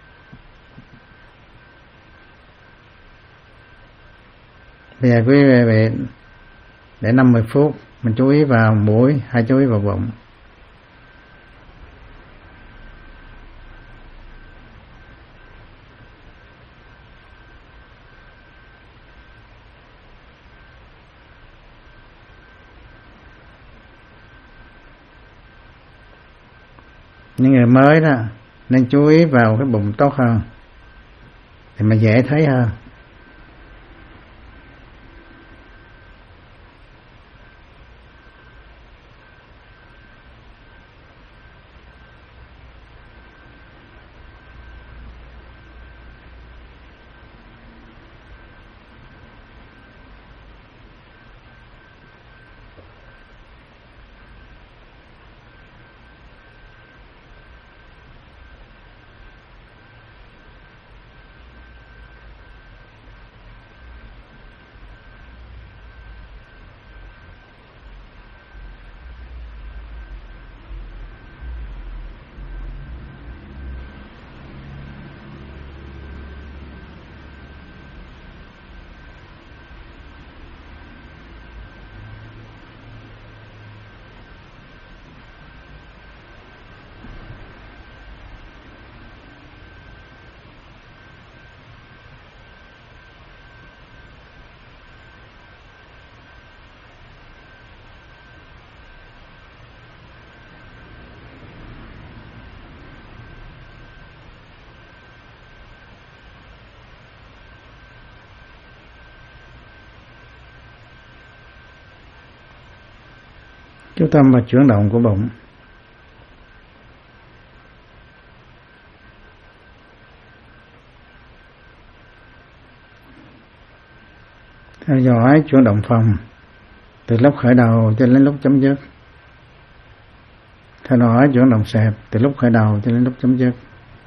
Bây giờ quý vị về để năm mươi phút mình chú ý vào mũi hay chú ý vào bụng. Những người mới đó nên chú ý vào cái bụng tốt hơn thì mà dễ thấy hơn. Chú tâm vào chuyển động của bụng. Theo dõi chuyển động phòng từ lúc khởi đầu cho đến lúc chấm dứt. Theo dõi chuyển động xẹp từ lúc khởi đầu cho đến lúc chấm dứt.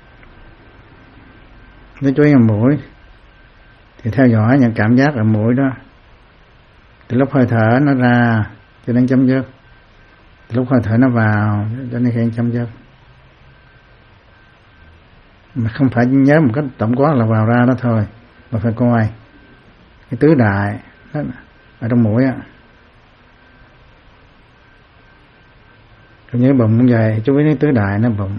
Nếu chú ý vào mũi thì theo dõi những cảm giác ở mũi đó từ lúc hơi thở nó ra cho đến chấm dứt, từ lúc hơi thở nó vào cho đến khi chấm dứt. Mà không phải nhớ một cách tổng quát là vào ra đó thôi, mà phải coi cái tứ đại đó, ở trong mũi á. Còn nhớ bụng cũng vậy, chú ý đến tứ đại nó bụng.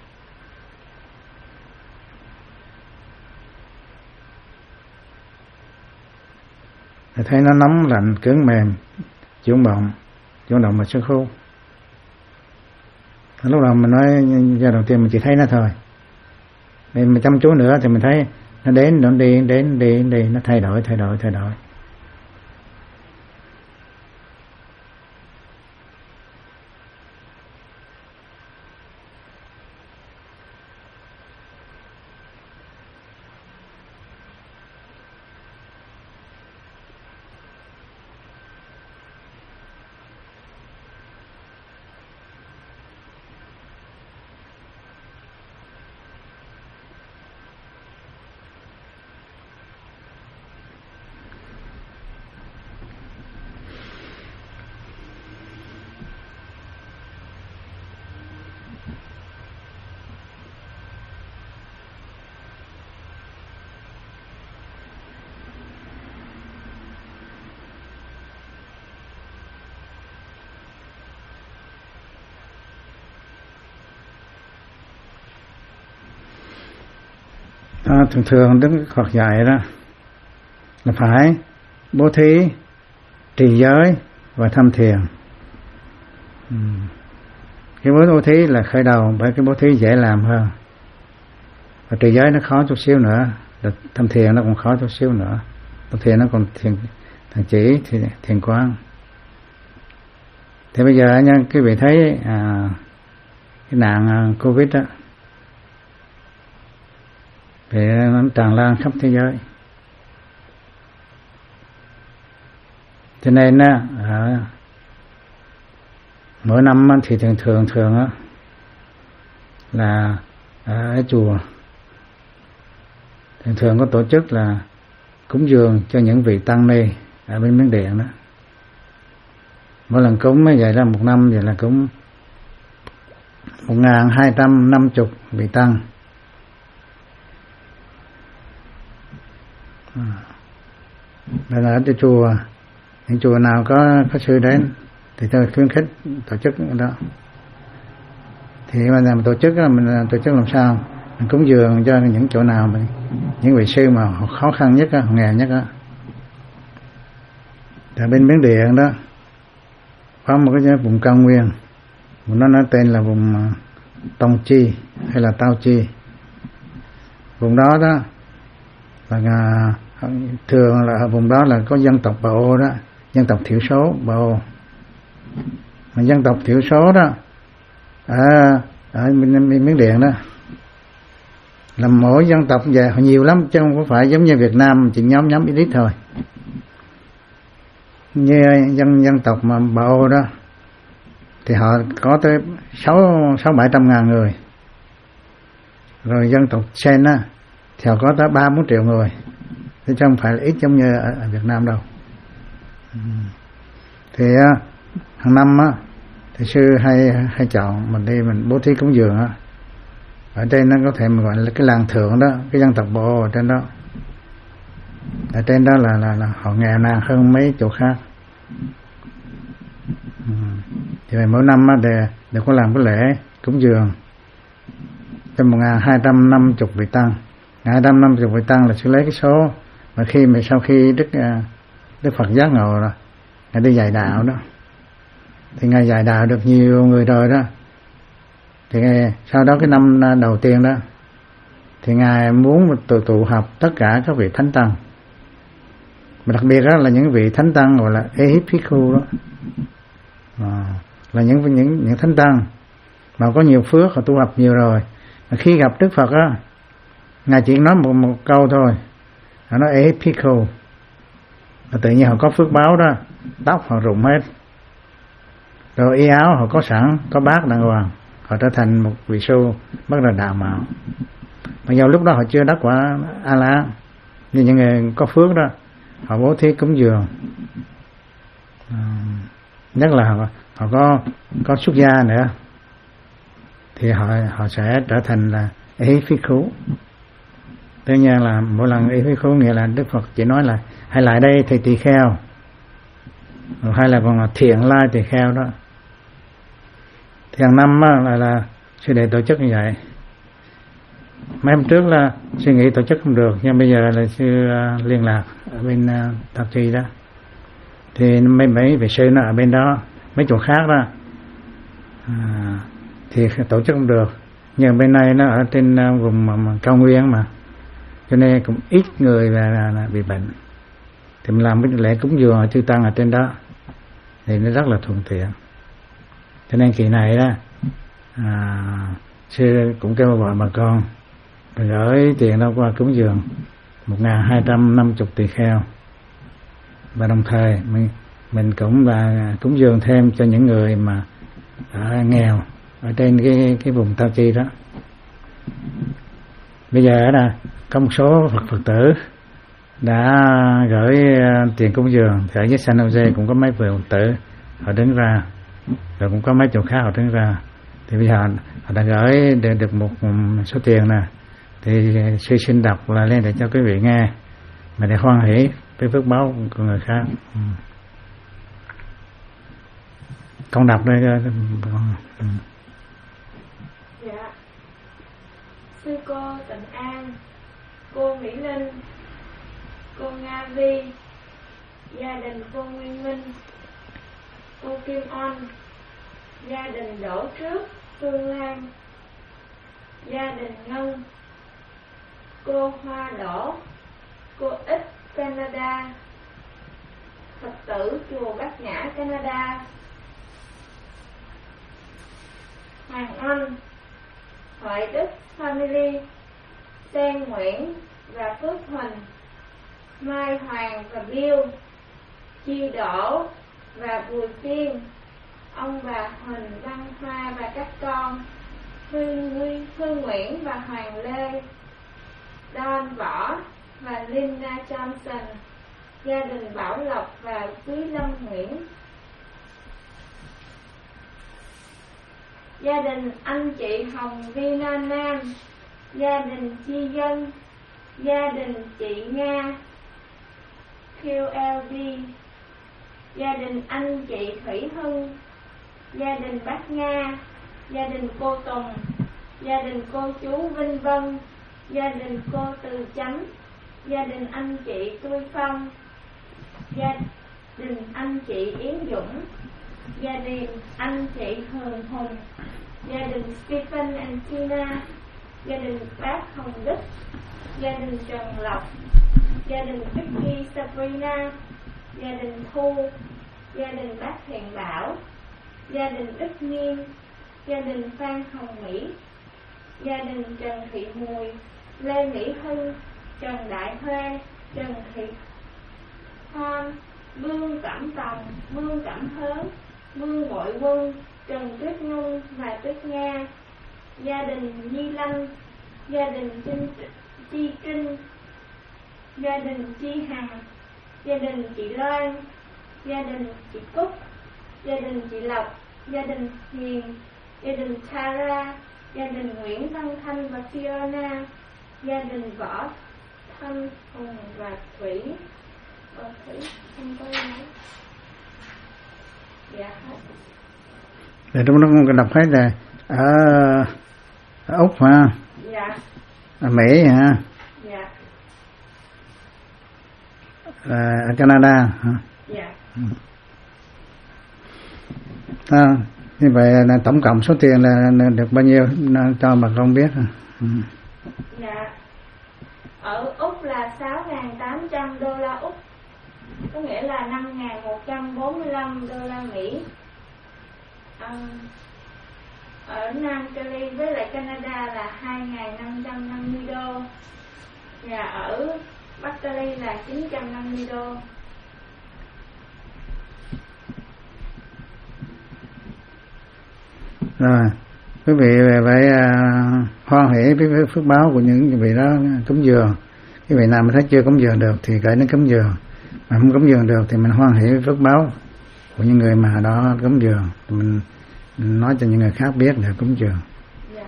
Thì thấy nó nóng lạnh cứng mềm, chuyển động, chuyển động mà sức hút. Lúc đầu mình nói giai đầu tiên mình chỉ thấy nó thôi. Nên mình chăm chú nữa thì mình thấy nó đến, nó đi, đến, đi, đi, nó thay đổi, thay đổi, thay đổi. À, thường thường Đức Phật dạy đó là phải bố thí, trì giới và tham thiền. Ừ. Cái bố thí là khởi đầu, bởi cái bố thí dễ làm hơn, và trì giới nó khó chút xíu nữa, tham thiền nó còn khó chút xíu nữa. Tham thiền nó còn thiền thiền chỉ, thiền, thiền quán. Thì bây giờ nha, quý vị thấy à, cái nạn à, Covid đó thì nó tràn lan khắp thế giới, cho nên á à, mỗi năm thì thường thường thường á là ở chùa thường thường có tổ chức là cúng dường cho những vị tăng ni ở bên Miến Điện đó. Mỗi lần cúng mới vậy là một năm vậy là cúng một ngàn hai trăm năm chục vị tăng. Nên ở cái chùa, những chùa nào có có sư đến thì tôi khuyến khích tổ chức đó. Thì mà làm tổ chức mình tổ chức làm sao mình cúng dường cho những chỗ nào mình, những vị sư mà khó khăn nhất á, nghèo nhất á. Ở bên Miến Điện đó có một cái vùng cao nguyên, vùng đó nó tên là vùng Tông Chi hay là Tao Chi. Vùng đó đó là thường là ở vùng đó là có dân tộc Bà Ô đó, dân tộc thiểu số Bà Ô. Mà dân tộc thiểu số đó ở ở Miến Điện đó là mỗi dân tộc về họ nhiều lắm, chứ không có phải giống như Việt Nam chỉ nhóm nhóm ít ít thôi. Như dân dân tộc mà Bà Ô đó thì họ có tới sáu sáu bảy trăm ngàn người, rồi dân tộc Sen á thì họ có tới ba bốn triệu người, chứ không phải là ít giống như ở, ở Việt Nam đâu. Thì hàng năm á thì sư hay hay chọn mình đi mình bố thí cúng dường á. Ở trên nó có thể mình gọi là cái làng thượng đó, cái dân tộc Bồ ở trên đó. Ở trên đó là là, là họ nghèo nàn hơn mấy chỗ khác. Ừ. Thì mỗi năm á để để có làm cái lễ cúng dường cho một ngàn hai trăm năm chục vị tăng. Hai trăm năm chục vị tăng là sẽ lấy cái số mà khi mà sau khi Đức Đức Phật giác ngộ rồi, ngài đi dạy đạo đó, thì ngài dạy đạo được nhiều người rồi đó. Thì ngài, sau đó cái năm đầu tiên đó thì ngài muốn tụ tụ họp tất cả các vị thánh tăng, mà đặc biệt đó là những vị thánh tăng gọi là Ehipiku đó, à, là những những những thánh tăng mà có nhiều phước, họ tu học nhiều rồi. Mà khi gặp Đức Phật á, ngài chỉ nói một một câu thôi, họ nói Ehipiku, và tự nhiên họ có phước báo đó, tóc họ rụng hết, rồi y áo họ có sẵn, có bát đàng hoàng, họ trở thành một vị sư bất là đạo mạo. Mà vào lúc đó họ chưa đắc quả A La, như những người có phước đó, họ bố thí cúng dường, à, nhất là họ, họ có có xuất gia nữa, thì họ họ sẽ trở thành là Ehipiku. Tất nhiên là mỗi lần Ehipiku nghĩa là Đức Phật chỉ nói là hay lại đây thầy tỳ kheo, hay là còn là thiện lai tỳ kheo đó. Thì hàng năm á, là là sư đệ tổ chức như vậy. Mấy hôm trước là suy nghĩ tổ chức không được, nhưng bây giờ là sư uh, liên lạc ở bên uh, Tạp Trì đó, thì mấy mấy vị sư nó ở bên đó, mấy chỗ khác đó à, thì tổ chức không được. Nhưng bên này nó ở trên uh, vùng mà, mà cao nguyên mà, cho nên cũng ít người là, là, là bị bệnh. Thì mình làm cái lễ cúng dường ở chư tăng ở trên đó thì nó rất là thuận tiện. Cho nên kỳ này đó à, sư cũng kêu gọi bà con gửi tiền đâu qua cúng dường một ngàn hai trăm năm chục tỳ kheo, và đồng thời mình mình cũng là cúng dường thêm cho những người mà ở nghèo ở trên cái cái vùng Tao Chi đó. Bây giờ là có một số Phật Phật tử đã gửi tiền cúng dường, thì ở dưới San Jose cũng có mấy vị Phật tử họ đứng ra, rồi cũng có mấy chỗ khác họ đứng ra. Thì bây giờ họ đã gửi được, được một số tiền nè, thì sư xin đọc là lên để cho quý vị nghe, mà để hoan hỷ với phước báo của người khác. Ừ. Con đọc đây. Ừ. Dạ. Sư cô Tịnh An, cô Mỹ Linh, cô Nga Vi, gia đình cô Nguyên Minh, cô Kim On, gia đình Đỗ Trước, Phương Lan, gia đình Ngân, cô Hoa Đỗ, cô X Canada, Phật tử chùa Bát Nhã Canada, Hoàng Anh, Thoại Đức Family, Sen Nguyễn và Phước Huỳnh, Mai Hoàng và Bill, Chi Đỗ và Bùi Tiên, ông bà Huỳnh Văn Hoa và các con, Phương, Phương Nguyễn và Hoàng Lê, Don Võ và Linda Johnson, gia đình Bảo Lộc và Quý Lâm Nguyễn, gia đình anh chị Hồng Vina Nam, gia đình Chi Dân, gia đình chị Nga Q L D, gia đình anh chị Thủy Hưng, gia đình bác Nga, gia đình cô Tùng, gia đình cô chú Vinh Vân, gia đình cô Từ Chánh, gia đình anh chị Tui Phong, gia đình anh chị Yến Dũng, gia đình anh chị Hường Hùng, gia đình Stephen and Tina, gia đình bác Hồng Đức, gia đình Trần Lộc, gia đình Vicky Sabrina, gia đình Thu, gia đình bác Thiện Bảo, gia đình Đức Nhiên, gia đình Phan Hồng Mỹ, gia đình Trần Thị Mùi, Lê Mỹ Hưng, Trần Đại Thuê, Trần Thị Hoan, Vương Cẩm Tòng, Vương Cẩm Hớn, Vương Bội Quân, Trần Tuyết Nhung và Tuyết Nga, gia đình Nhi Lanh, gia đình Trinh, Chi Trinh, gia đình Chi Hằng, gia đình chị Loan, gia đình chị Cúc, gia đình chị Lộc, gia đình Hiền, gia đình Tara, gia đình Nguyễn Văn Thanh và Fiona, gia đình Võ Thanh Hùng và Thủy. Và Thủy không có nói. Dạ hết. Để trong đó con đọc hết rồi. Ở, ở Úc hả? Dạ. Ở Mỹ hả? Dạ. À, ở Canada hả? Dạ. À, như vậy là tổng cộng số tiền là được bao nhiêu cho bà con biết hả? Ừ. Dạ. Ở Úc là sáu nghìn tám trăm đô la Úc, có nghĩa là năm nghìn một trăm bốn mươi lăm đô la Mỹ. À, ở Nam Cali với lại Canada là hai nghìn năm trăm năm mươi đô, và ở Bắc Cali là chín trăm năm mươi đô. Rồi, quý vị phải uh, hoan hỷ với phước báo của những vị đó cúng dường. Quý vị nào mà thấy chưa cúng dường được thì kể đến cúng dường, mà không cúng dường được thì mình hoan hỷ với phước báo của những người mà đó cúng dường, thì mình, mình nói cho những người khác biết để cúng dường. Yeah.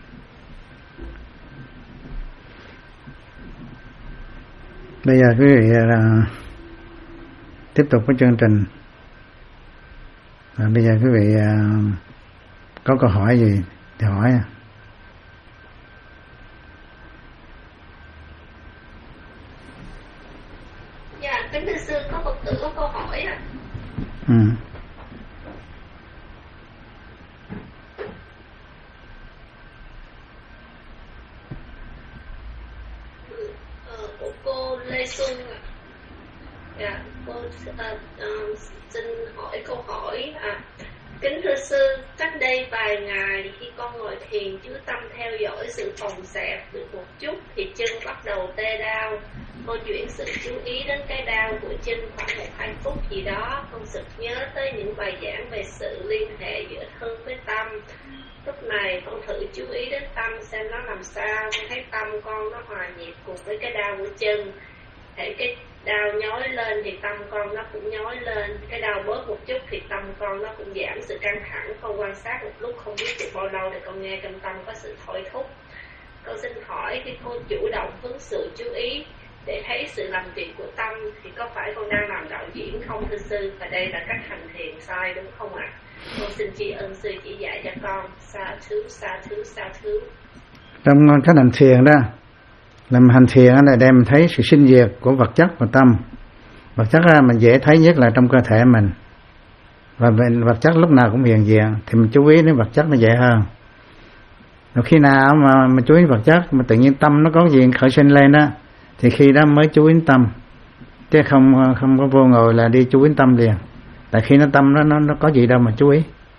Bây giờ quý vị là tiếp tục với chương trình. À, bây giờ quý vị uh, có câu hỏi gì thì hỏi. Dạ, kính thưa sư, có Phật tử có câu hỏi ạ. Ừ. Ờ, của cô Lê Xuân ạ. Dạ, cô uh, uh, xin hỏi câu hỏi à. Kính thưa sư, cách đây vài ngày khi con ngồi thiền chú tâm theo dõi sự phòng xẹp được một chút thì chân bắt đầu tê đau. Con chuyển sự chú ý đến cái đau của chân khoảng một hai phút gì đó, con sực nhớ tới những bài giảng về sự liên hệ giữa thân với tâm. Lúc này con thử chú ý đến tâm xem nó làm sao, con thấy tâm con nó hòa nhịp cùng với cái đau của chân. Thấy cái đau nhói lên thì tâm con nó cũng nhói lên, cái đau bớt một chút thì tâm con nó cũng giảm sự căng thẳng. Con quan sát một lúc không biết được bao lâu thì con nghe trong tâm có sự thôi thúc. Con xin hỏi, khi con chủ động hướng sự chú ý để thấy sự làm việc của tâm thì có phải con đang làm đạo diễn không thưa sư? Và đây là cách hành thiền sai đúng không ạ? À? Con xin tri ân sư chỉ dạy cho con. Sa thứ, sa thứ, sa thứ. Trong cách hành thiền đó Làm hành thiền là đem thấy sự sinh diệt của vật chất và tâm. Vật chất mình dễ thấy nhất là trong cơ thể mình, và vật chất lúc nào cũng hiện diện, thì mình chú ý đến vật chất nó dễ hơn. Rồi khi nào mà mình chú ý vật chất mà tự nhiên tâm nó có gì khởi sinh lên đó, thì khi đó mới chú ý tâm, chứ không không có vô ngồi là đi chú ý tâm liền. Tại khi nó tâm nó nó, nó có gì đâu mà chú ý.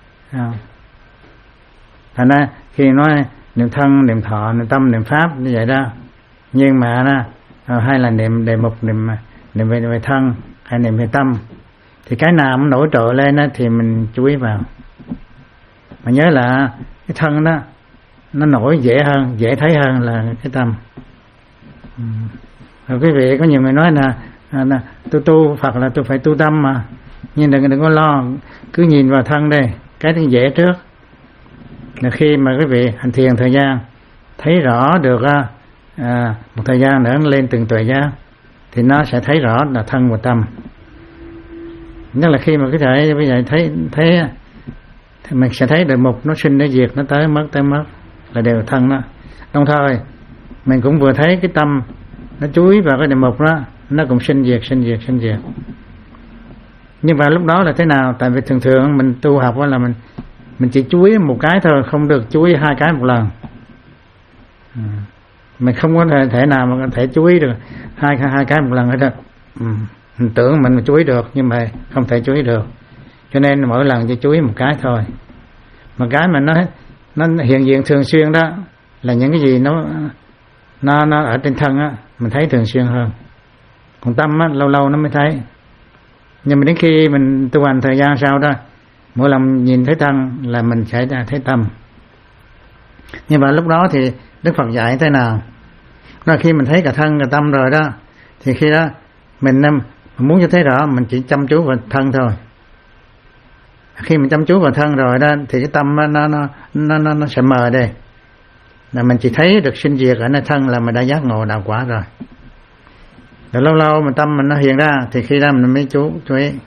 Thành ra khi nói niệm thân, niệm thọ, niệm tâm, niệm pháp như vậy đó, nhưng mà đó, hay là niệm đề mục niệm niệm về, về thân hay niệm về tâm, thì cái nào nó nổi trội lên đó, thì mình chú ý vào. Mà nhớ là cái thân đó nó nổi dễ hơn, dễ thấy hơn là cái tâm. Rồi quý vị có nhiều người nói là, là tôi tu Phật là tôi phải tu tâm mà, nhưng đừng đừng có lo, cứ nhìn vào thân đây, cái thứ dễ trước. Là khi mà quý vị hành thiền thời gian thấy rõ được à, một thời gian nữa nó lên từng tuệ giác, thì nó sẽ thấy rõ là thân và tâm. Nhất là khi mà cái thể bây giờ thấy thấy thì mình sẽ thấy đề mục nó sinh nó diệt, nó tới mất tới mất là đều thân đó. Đồng thời mình cũng vừa thấy cái tâm nó chú ý vào cái đề mục đó, nó cũng sinh diệt sinh diệt sinh diệt. Nhưng mà lúc đó là thế nào? Tại vì thường thường mình tu học là mình mình chỉ chú ý một cái thôi, không được chú ý hai cái một lần. Ừ. Mình không có thể, thể nào mà có thể chú ý được hai hai cái một lần hết đó. Ừ. Mình tưởng mình chú ý được nhưng mà không thể chú ý được, cho nên mỗi lần chỉ chú ý một cái thôi. Mà cái mà nó nó hiện diện thường xuyên đó là những cái gì nó nó nó ở trên thân á, mình thấy thường xuyên hơn. Còn tâm á, lâu lâu nó mới thấy. Nhưng mà đến khi mình tu hành thời gian sau đó, mỗi lần nhìn thấy thân là mình sẽ thấy tâm. Nhưng mà lúc đó thì Đức Phật dạy thế nào? Đó, khi mình thấy cả thân cả tâm rồi đó, thì khi đó mình muốn cho thấy rõ, mình chỉ chăm chú vào thân thôi. Khi mình chăm chú vào thân rồi đó, thì cái tâm nó nó nó nó, nó sẽ mờ đi. Là mình chỉ thấy được sinh diệt ở nơi thân là mình đã giác ngộ đạo quả rồi. Rồi lâu lâu mình tâm mình nó hiện ra, thì khi đó mình mới chú chú ý.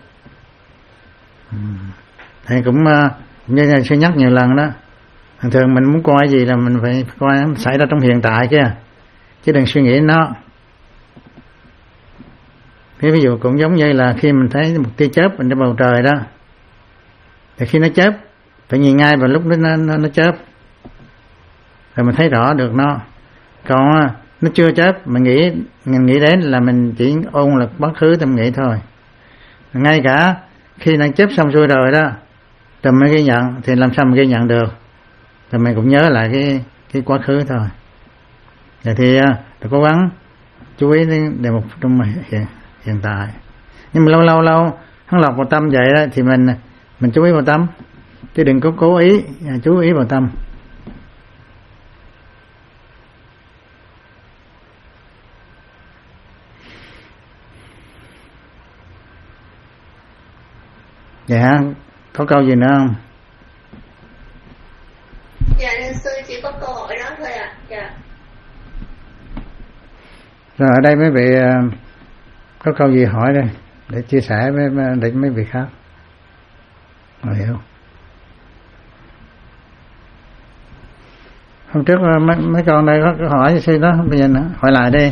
Thầy cũng như là suy nhắc nhiều lần đó, thường thường mình muốn coi gì là mình phải coi nó xảy ra trong hiện tại kia, chứ đừng suy nghĩ nó. Ví dụ cũng giống như là khi mình thấy một tia chớp trên bầu trời đó, thì khi nó chớp phải nhìn ngay vào lúc nó nó, nó chớp, rồi mình thấy rõ được nó. Còn nó chưa chớp mình nghĩ mình nghĩ đến là mình chỉ ôn là quá khứ tâm nghĩ thôi. Ngay cả khi nó chớp xong xuôi rồi đó, rồi mới ghi nhận, thì làm sao mình ghi nhận được? Rồi mình cũng nhớ lại cái cái quá khứ thôi. Vậy thì tôi cố gắng chú ý đến đề mục trong hiện, hiện tại. Nhưng mà lâu lâu lâu hắn lọc vào tâm vậy đó, thì mình mình chú ý vào tâm, chứ đừng có cố ý chú ý vào tâm. Dạ, có câu gì nữa không? Dạ, thưa sư chỉ có câu hỏi đó thôi ạ. À. Dạ. Rồi ở đây mấy vị có câu gì hỏi đây để chia sẻ với để mấy vị khác. Rồi hiểu. Hôm trước mấy, mấy con đây có, có hỏi sư đó, bây giờ nữa hỏi lại đi.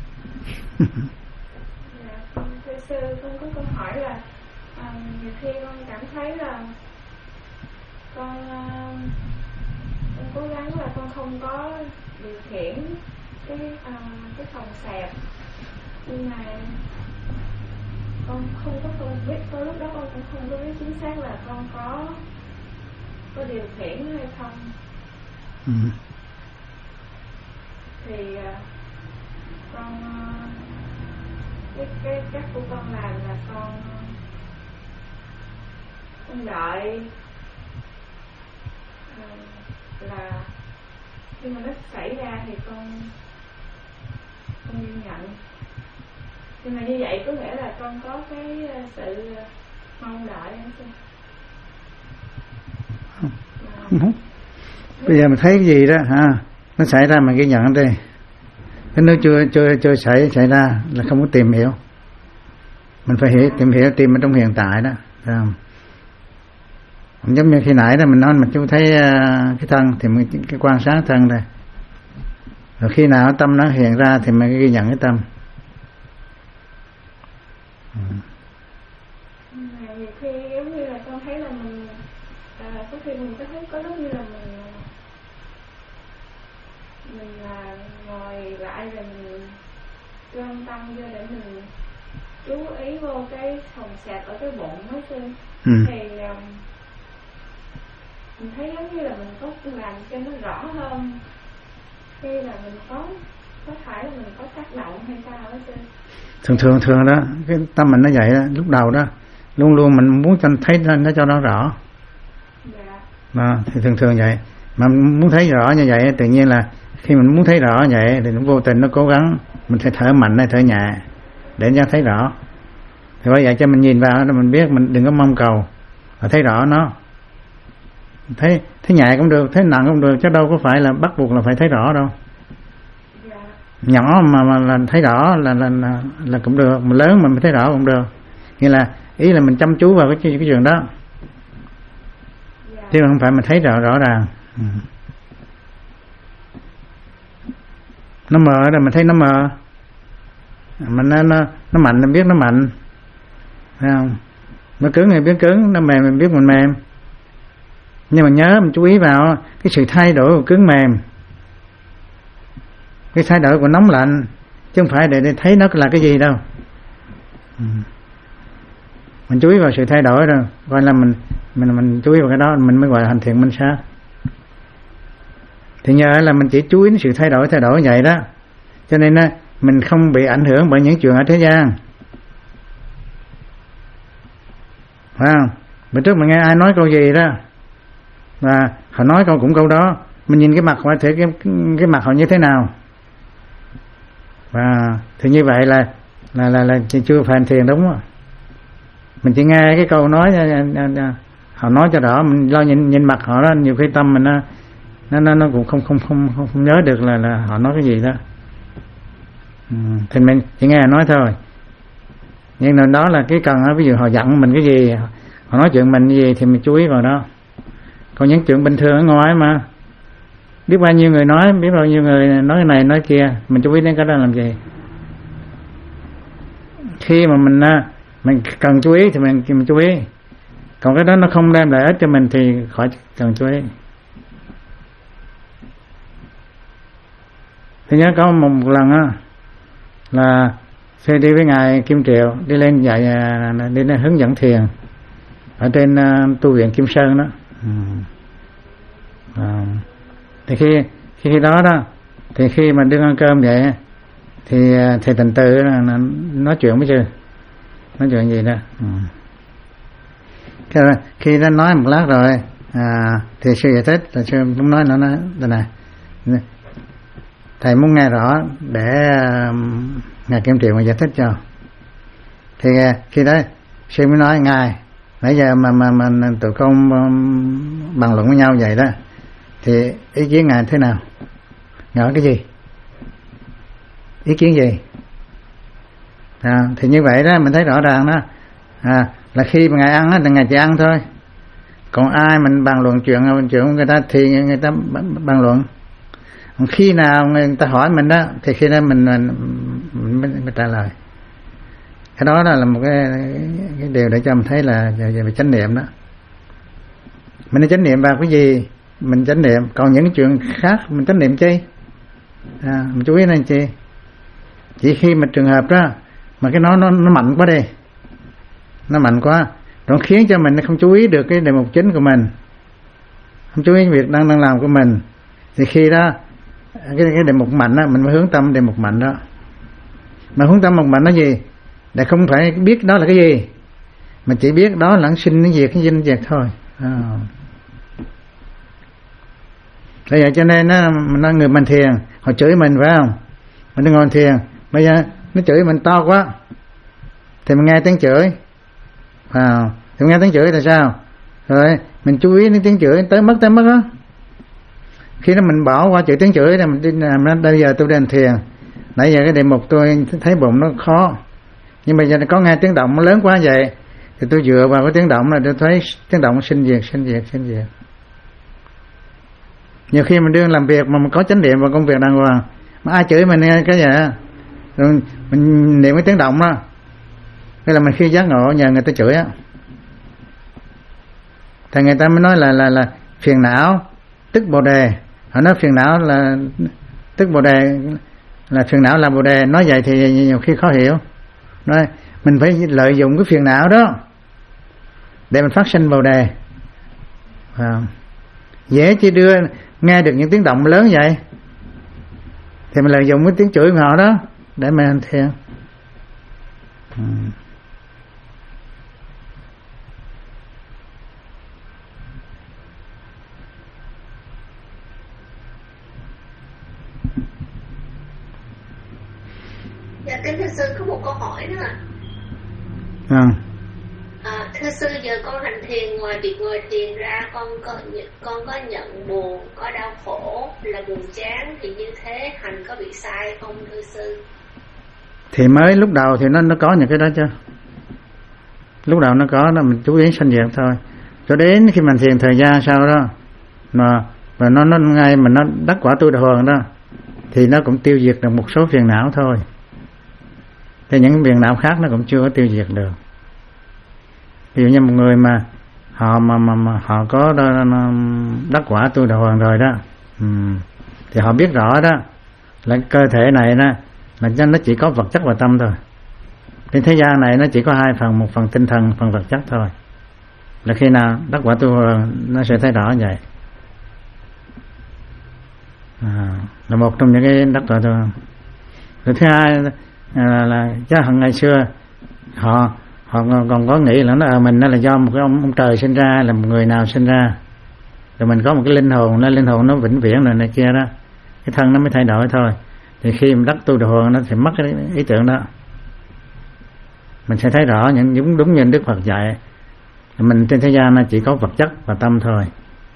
Thưa sư, con có câu hỏi là nhiều khi con cảm thấy là con con cố gắng là con không có điều khiển cái uh, cái phòng xẹp, nhưng mà con không có con biết, có lúc đó con cũng không có biết chính xác là con có có điều khiển hay không. Ừ. Thì uh, con uh, cái cái cách của con làm là con con đợi uh, là khi mà nó xảy ra thì con con ghi nhận. Nhưng mà như vậy có nghĩa là con có cái sự mong đợi hay sao? Không. Bây giờ mình thấy cái gì đó ha, nó xảy ra mình ghi nhận đi. Cái nếu chưa chưa chưa xảy xảy ra là không có tìm hiểu. Mình phải hiểu, tìm hiểu tìm ở trong hiện tại đó, phải không? Giống như khi nãy đó mình nói mình chú thấy uh, cái thân thì mình cái quan sát thân đây. Rồi khi nào tâm nó hiện ra thì mình ghi nhận cái tâm. Ừ. Nhiều khi giống như là con thấy là mình à, có khi mình có thấy có lúc như là mình mình là ngồi lại rồi mình gom tâm vô để mình chú ý vô cái sòng sạc ở cái bụng đó sư. Ừ. Thì um, mình thấy giống như là mình có làm cho nó rõ hơn khi là mình có có phải là mình có tác động hay sao đó sư. Thường thường thường đó cái tâm mình nó vậy đó, lúc đầu đó luôn luôn mình muốn cho thấy nó cho nó rõ. Dạ. Đó, thì thường thường vậy mà muốn thấy rõ như vậy tự nhiên là khi mình muốn thấy rõ như vậy thì nó vô tình nó cố gắng mình phải thở mạnh hay thở nhẹ để cho thấy rõ. Thì bởi vậy cho mình nhìn vào mình biết, mình đừng có mong cầu mà thấy rõ nó. Thấy thấy nhẹ cũng được, thấy nặng cũng được, chứ đâu có phải là bắt buộc là phải thấy rõ đâu. Dạ. Nhỏ mà mà là thấy rõ là là là, là cũng được, mà lớn mà mình thấy rõ cũng được. Nghĩa là ý là mình chăm chú vào cái cái chuyện đó. Dạ. Chứ không phải mình thấy rõ rõ ràng. Ừ. Nó mờ rồi mình thấy nó mờ, mà nó nó nó mạnh mình biết nó mạnh, thấy không? Nó cứng thì biết cứng, nó mềm mình biết mình mềm. Nhưng mà nhớ mình chú ý vào cái sự thay đổi của cứng mềm, cái thay đổi của nóng lạnh, chứ không phải để, để thấy nó là cái gì đâu. Ừ. Mình chú ý vào sự thay đổi rồi, gọi là mình mình mình chú ý vào cái đó mình mới gọi là hành thiện minh sát. Thì nhờ là mình chỉ chú ý đến sự thay đổi thay đổi vậy đó, cho nên á mình không bị ảnh hưởng bởi những chuyện ở thế gian, phải không? Bữa trước mình nghe ai nói câu gì đó và họ nói câu cũng câu đó, mình nhìn cái mặt họ thấy cái cái mặt họ như thế nào, và thì như vậy là là là, là chưa phải hành thiền đúng không? Mình chỉ nghe cái câu nói họ nói cho rõ, mình lo nhìn nhìn mặt họ đó, nhiều khi tâm mình nó nó nó, nó cũng không không không không không nhớ được là là họ nói cái gì đó. Ừ, thì mình chỉ nghe nói thôi. Nhưng mà đó là cái cần đó, ví dụ họ giận mình cái gì, họ nói chuyện mình cái gì thì mình chú ý vào đó. Còn những chuyện bình thường ở ngoài mà biết bao nhiêu người nói, biết bao nhiêu người nói cái này nói kia, mình chú ý đến cái đó làm gì? Khi mà mình mình cần chú ý thì mình, mình chú ý. Còn cái đó nó không đem lại ích cho mình thì khỏi cần chú ý. Thì nhớ có một, một lần á là khi đi với ngài Kim Triệu đi lên dạy, đi lên hướng dẫn thiền ở trên uh, tu viện Kim Sơn đó. Ừ. À, thì khi khi đó đó thì khi mà đứng ăn cơm vậy thì thầy Tịnh Tự nói chuyện với chưa, nói chuyện gì đó. Ừ. Cái, khi nó nói một lát rồi à, thì sư giải thích là sư muốn nói nó nói đây này, thầy muốn nghe rõ để uh, ngài Kim Triệu mà giải thích cho. Thì uh, khi đó sư mới nói ngài nãy giờ mà mà mà tụi con um, bàn luận với nhau vậy đó, thì ý kiến ngài thế nào? Ngài nói cái gì? Ý kiến gì? À, thì như vậy đó mình thấy rõ ràng đó, à, là khi mà ngài ăn á thì ngài chỉ ăn thôi. Còn ai mình bàn luận chuyện chuyện người ta thì người ta bàn luận. Còn khi nào người ta hỏi mình đó thì khi đó mình mình, mình, mình, mình trả lời. Cái đó là một cái, cái điều để cho mình thấy là về, về chánh niệm đó. Mình nên chánh niệm vào cái gì mình chánh niệm, còn những chuyện khác mình chánh niệm chi? À, mình chú ý lên chi? Chỉ khi mà trường hợp đó mà cái nó nó nó mạnh quá đi, nó mạnh quá, nó khiến cho mình không chú ý được cái đề mục chính của mình, không chú ý việc đang đang làm của mình, thì khi đó cái cái đề mục mạnh đó mình mới hướng tâm đề mục mạnh đó. Mà hướng tâm một mạnh nó gì? Để không phải biết đó là cái gì, mà chỉ biết đó là sinh cái diệt cái dinh diệt thôi. À. Bây giờ cho nên nó, nó người mình thiền họ chửi mình phải không? Mình ngồi thiền bây giờ nó chửi mình to quá thì mình nghe tiếng chửi, à, thì mình nghe tiếng chửi là sao? Rồi mình chú ý đến tiếng chửi tới mất tới mất đó. Khi đó mình bỏ qua chửi tiếng chửi là mình đi làm. Bây giờ tôi đang thiền, nãy giờ cái đề mục tôi thấy bụng nó khó, nhưng bây giờ có nghe tiếng động nó lớn quá vậy thì tôi dựa vào cái tiếng động là tôi thấy tiếng động sinh diệt sinh diệt sinh diệt. Nhiều khi mình đương làm việc mà mình có chánh niệm vào công việc đàng hoàng mà ai chửi mình nghe cái gì rồi mình niệm cái tiếng động đó, cái là mình khi giác ngộ nhờ người ta chửi á, thì người ta mới nói là là là phiền não tức bồ đề. Họ nói phiền não là tức bồ đề, là phiền não là bồ đề. Nói vậy thì nhiều khi khó hiểu. Nói mình phải lợi dụng cái phiền não đó để mình phát sinh bồ đề. À, dễ chỉ đưa nghe được những tiếng động lớn vậy thì mình lợi dụng cái tiếng chửi của họ đó để mình hành thiền. Ừ. Dạ kính thưa sư, có một câu hỏi nữa ạ. À. À, thưa sư, giờ con hành thiền, ngoài việc ngồi thiền ra, con có con có nhận buồn, có đau khổ, là buồn chán, thì như thế hành có bị sai không thưa sư? Thì mới lúc đầu thì nó nó có những cái đó chứ. Lúc đầu nó có, nó mình chú ý sanh diệt thôi. Cho đến khi mình thiền thời gian sau đó mà và nó nó ngay mà nó đắc quả tu đà hoàng đó thì nó cũng tiêu diệt được một số phiền não thôi. Thì những phiền não khác nó cũng chưa có tiêu diệt được. Ví dụ như một người mà họ mà mà, mà họ có đắc quả tu đà hoàng rồi đó, ừ, thì họ biết rõ đó là cơ thể này đó là nó chỉ có vật chất và tâm thôi. Trên thế gian này nó chỉ có hai phần, một phần tinh thần, phần vật chất thôi. Là khi nào đắc quả tu hoàng nó sẽ thấy rõ vậy. À, là một trong những cái đắc quả tu hoàng. Rồi thứ hai là, là chắc hằng ngày xưa họ họ còn có nghĩ là nó ở mình nó là do một cái ông, ông trời sinh ra, là một người nào sinh ra, rồi mình có một cái linh hồn, nó linh hồn nó vĩnh viễn rồi này kia đó, cái thân nó mới thay đổi thôi. Thì khi mình đắc tu đà hoàng nó sẽ mất cái ý tưởng đó. Mình sẽ thấy rõ những đúng đúng như Đức Phật dạy, mình trên thế gian nó chỉ có vật chất và tâm thôi.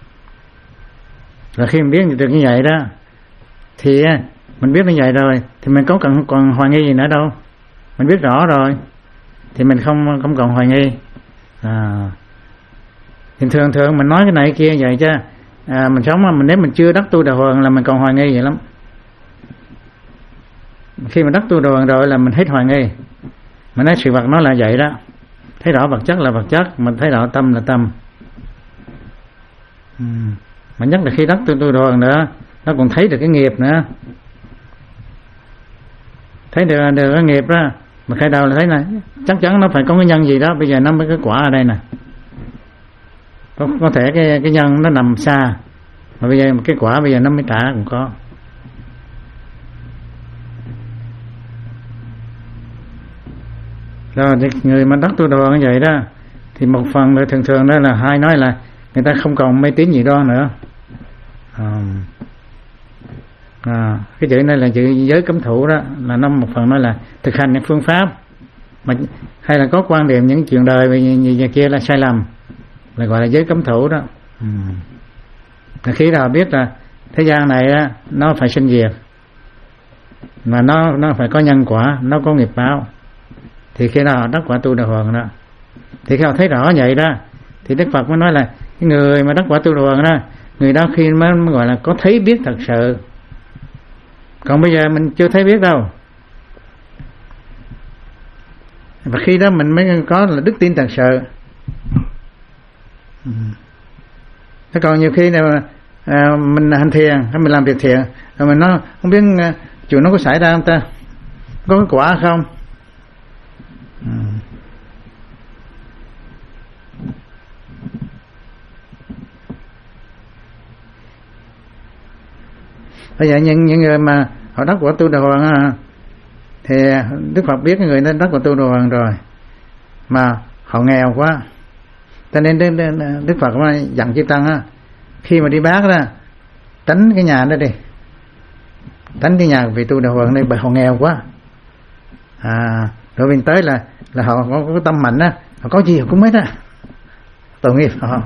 Rồi khi mình biết được như vậy đó thì mình biết như vậy rồi thì mình có cần còn hoài nghi gì nữa đâu. Mình biết rõ rồi thì mình không không còn hoài nghi. À, thì thường thường mình nói cái này kia vậy chứ à, mình sống mà mình nếu mình chưa đắc tu đà hoàng là mình còn hoài nghi vậy lắm. Khi mình đắc tu đà hoàng rồi là mình hết hoài nghi. Mình nói sự vật nó là vậy đó, thấy rõ vật chất là vật chất, mình thấy rõ tâm là tâm. Ừ. Mà nhất là khi đắc tu tu đà hoàng nữa, nó còn thấy được cái nghiệp nữa, thấy được, được cái nghiệp đó. Mà khai đầu là thấy này chắc chắn nó phải có cái nhân gì đó, bây giờ nó mới cái quả ở đây nè. Có, có thể cái cái nhân nó nằm xa, mà bây giờ cái quả bây giờ nó mới trả cũng có. Rồi thì người mà đắc tu đà hoàng như vậy đó thì một phần nữa thường thường đó là hai nói là người ta không còn mê tín gì đó nữa. À, à, cái chữ này là chữ giới cấm thủ đó, là nó một phần nói là thực hành những phương pháp mà hay là có quan điểm những chuyện đời về như kia là sai lầm, là gọi là giới cấm thủ đó. Ừ. Khi nào biết là thế gian này á, nó phải sinh diệt, mà nó nó phải có nhân quả, nó có nghiệp báo, thì khi nào đắc quả tu đà hoàng đó, thì khi nào thấy rõ vậy đó thì Đức Phật mới nói là cái người mà đắc quả tu đà hoàng đó, người đó khi mới, mới gọi là có thấy biết thật sự. Còn bây giờ mình chưa thấy biết đâu, và khi đó mình mới có là đức tin thật sự. Thế còn nhiều khi nào à, mình hành thiền hay mình làm việc thiện rồi mình nó không biết uh, chuyện nó có xảy ra không ta, có cái quả không. Ừ. Bây giờ những, những người mà họ đắc quả tu đà hoàng á, thì Đức Phật biết người nên đắc quả tu đà hoàng rồi mà họ nghèo quá, cho nên Đức, Đức Phật mới dặn chư tăng á, khi mà đi bác ra tránh cái nhà đó đi, tránh cái nhà vị tu đà hoàng đây, bởi họ nghèo quá. À, rồi mình tới là là họ có, có tâm mạnh á, họ có gì họ cũng hết á, tội nghiệp họ.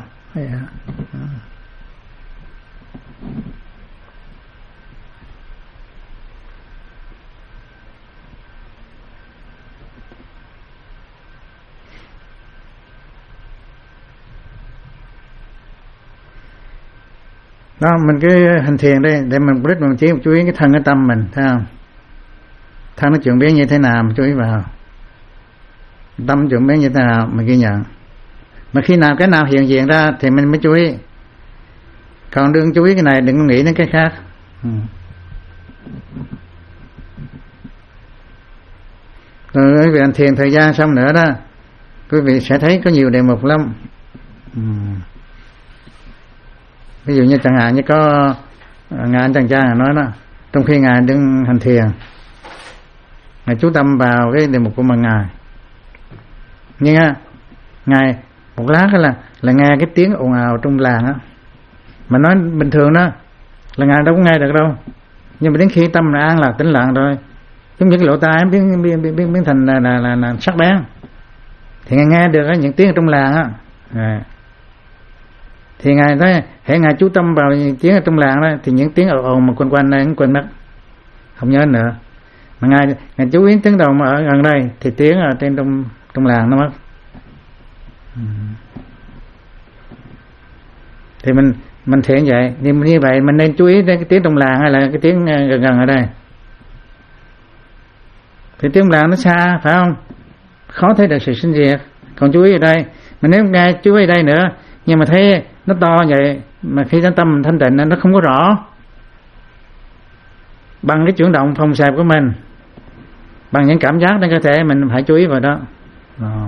Đó, mình cứ hành thiền đây để mình mục đích mình chỉ chú ý cái thân cái tâm mình, thấy không? Thân nó chuyển biến như thế nào mình chú ý vào, tâm chuyển biến như thế nào mình ghi nhận. Mà khi nào cái nào hiện diện ra thì mình mới chú ý. Còn đừng chú ý cái này, đừng có nghĩ đến cái khác. Ừ. Rồi quý vị hành thiền thời gian xong nữa đó, quý vị sẽ thấy có nhiều đề mục lắm. Ừ. Ví dụ như chẳng hạn như có Ngài Anh Tràng Cha nói đó, trong khi Ngài đứng hành thiền, Ngài chú tâm vào cái đề mục của mình Ngài. Nhưng á, Ngài một lát là là nghe cái tiếng ồn ào trong làng á, mà nói bình thường đó là Ngài đâu có nghe được đâu. Nhưng mà đến khi tâm là an lạc tĩnh lặng rồi, giống như cái lỗ tai biến biến biến biến, biến thành là, là, là, là sắc bén, thì Ngài nghe được á, những tiếng ở trong làng á. À. Thì Ngài nói hãy Ngài chú tâm vào những tiếng ở trong làng đó, thì những tiếng ồn ồn mà quanh quanh này cũng quên mất, không nhớ nữa. Mà Ngài Ngài chú ý tiếng đầu mà ở gần đây thì tiếng ở trên trong trong làng nó mất. Ừ. Thì mình mình thiện vậy, nhưng như vậy mình nên chú ý đến cái tiếng trong làng hay là cái tiếng gần gần ở đây. Thì tiếng làng nó xa phải không, khó thấy được sự sinh diệt. Còn chú ý ở đây, mình nếu nghe chú ý ở đây nữa, nhưng mà thấy nó to vậy, mà khi tâm mình thanh tịnh nó không có rõ. Bằng cái chuyển động phòng xẹp của mình, bằng những cảm giác trên cơ thể mình phải chú ý vào đó. Ờ.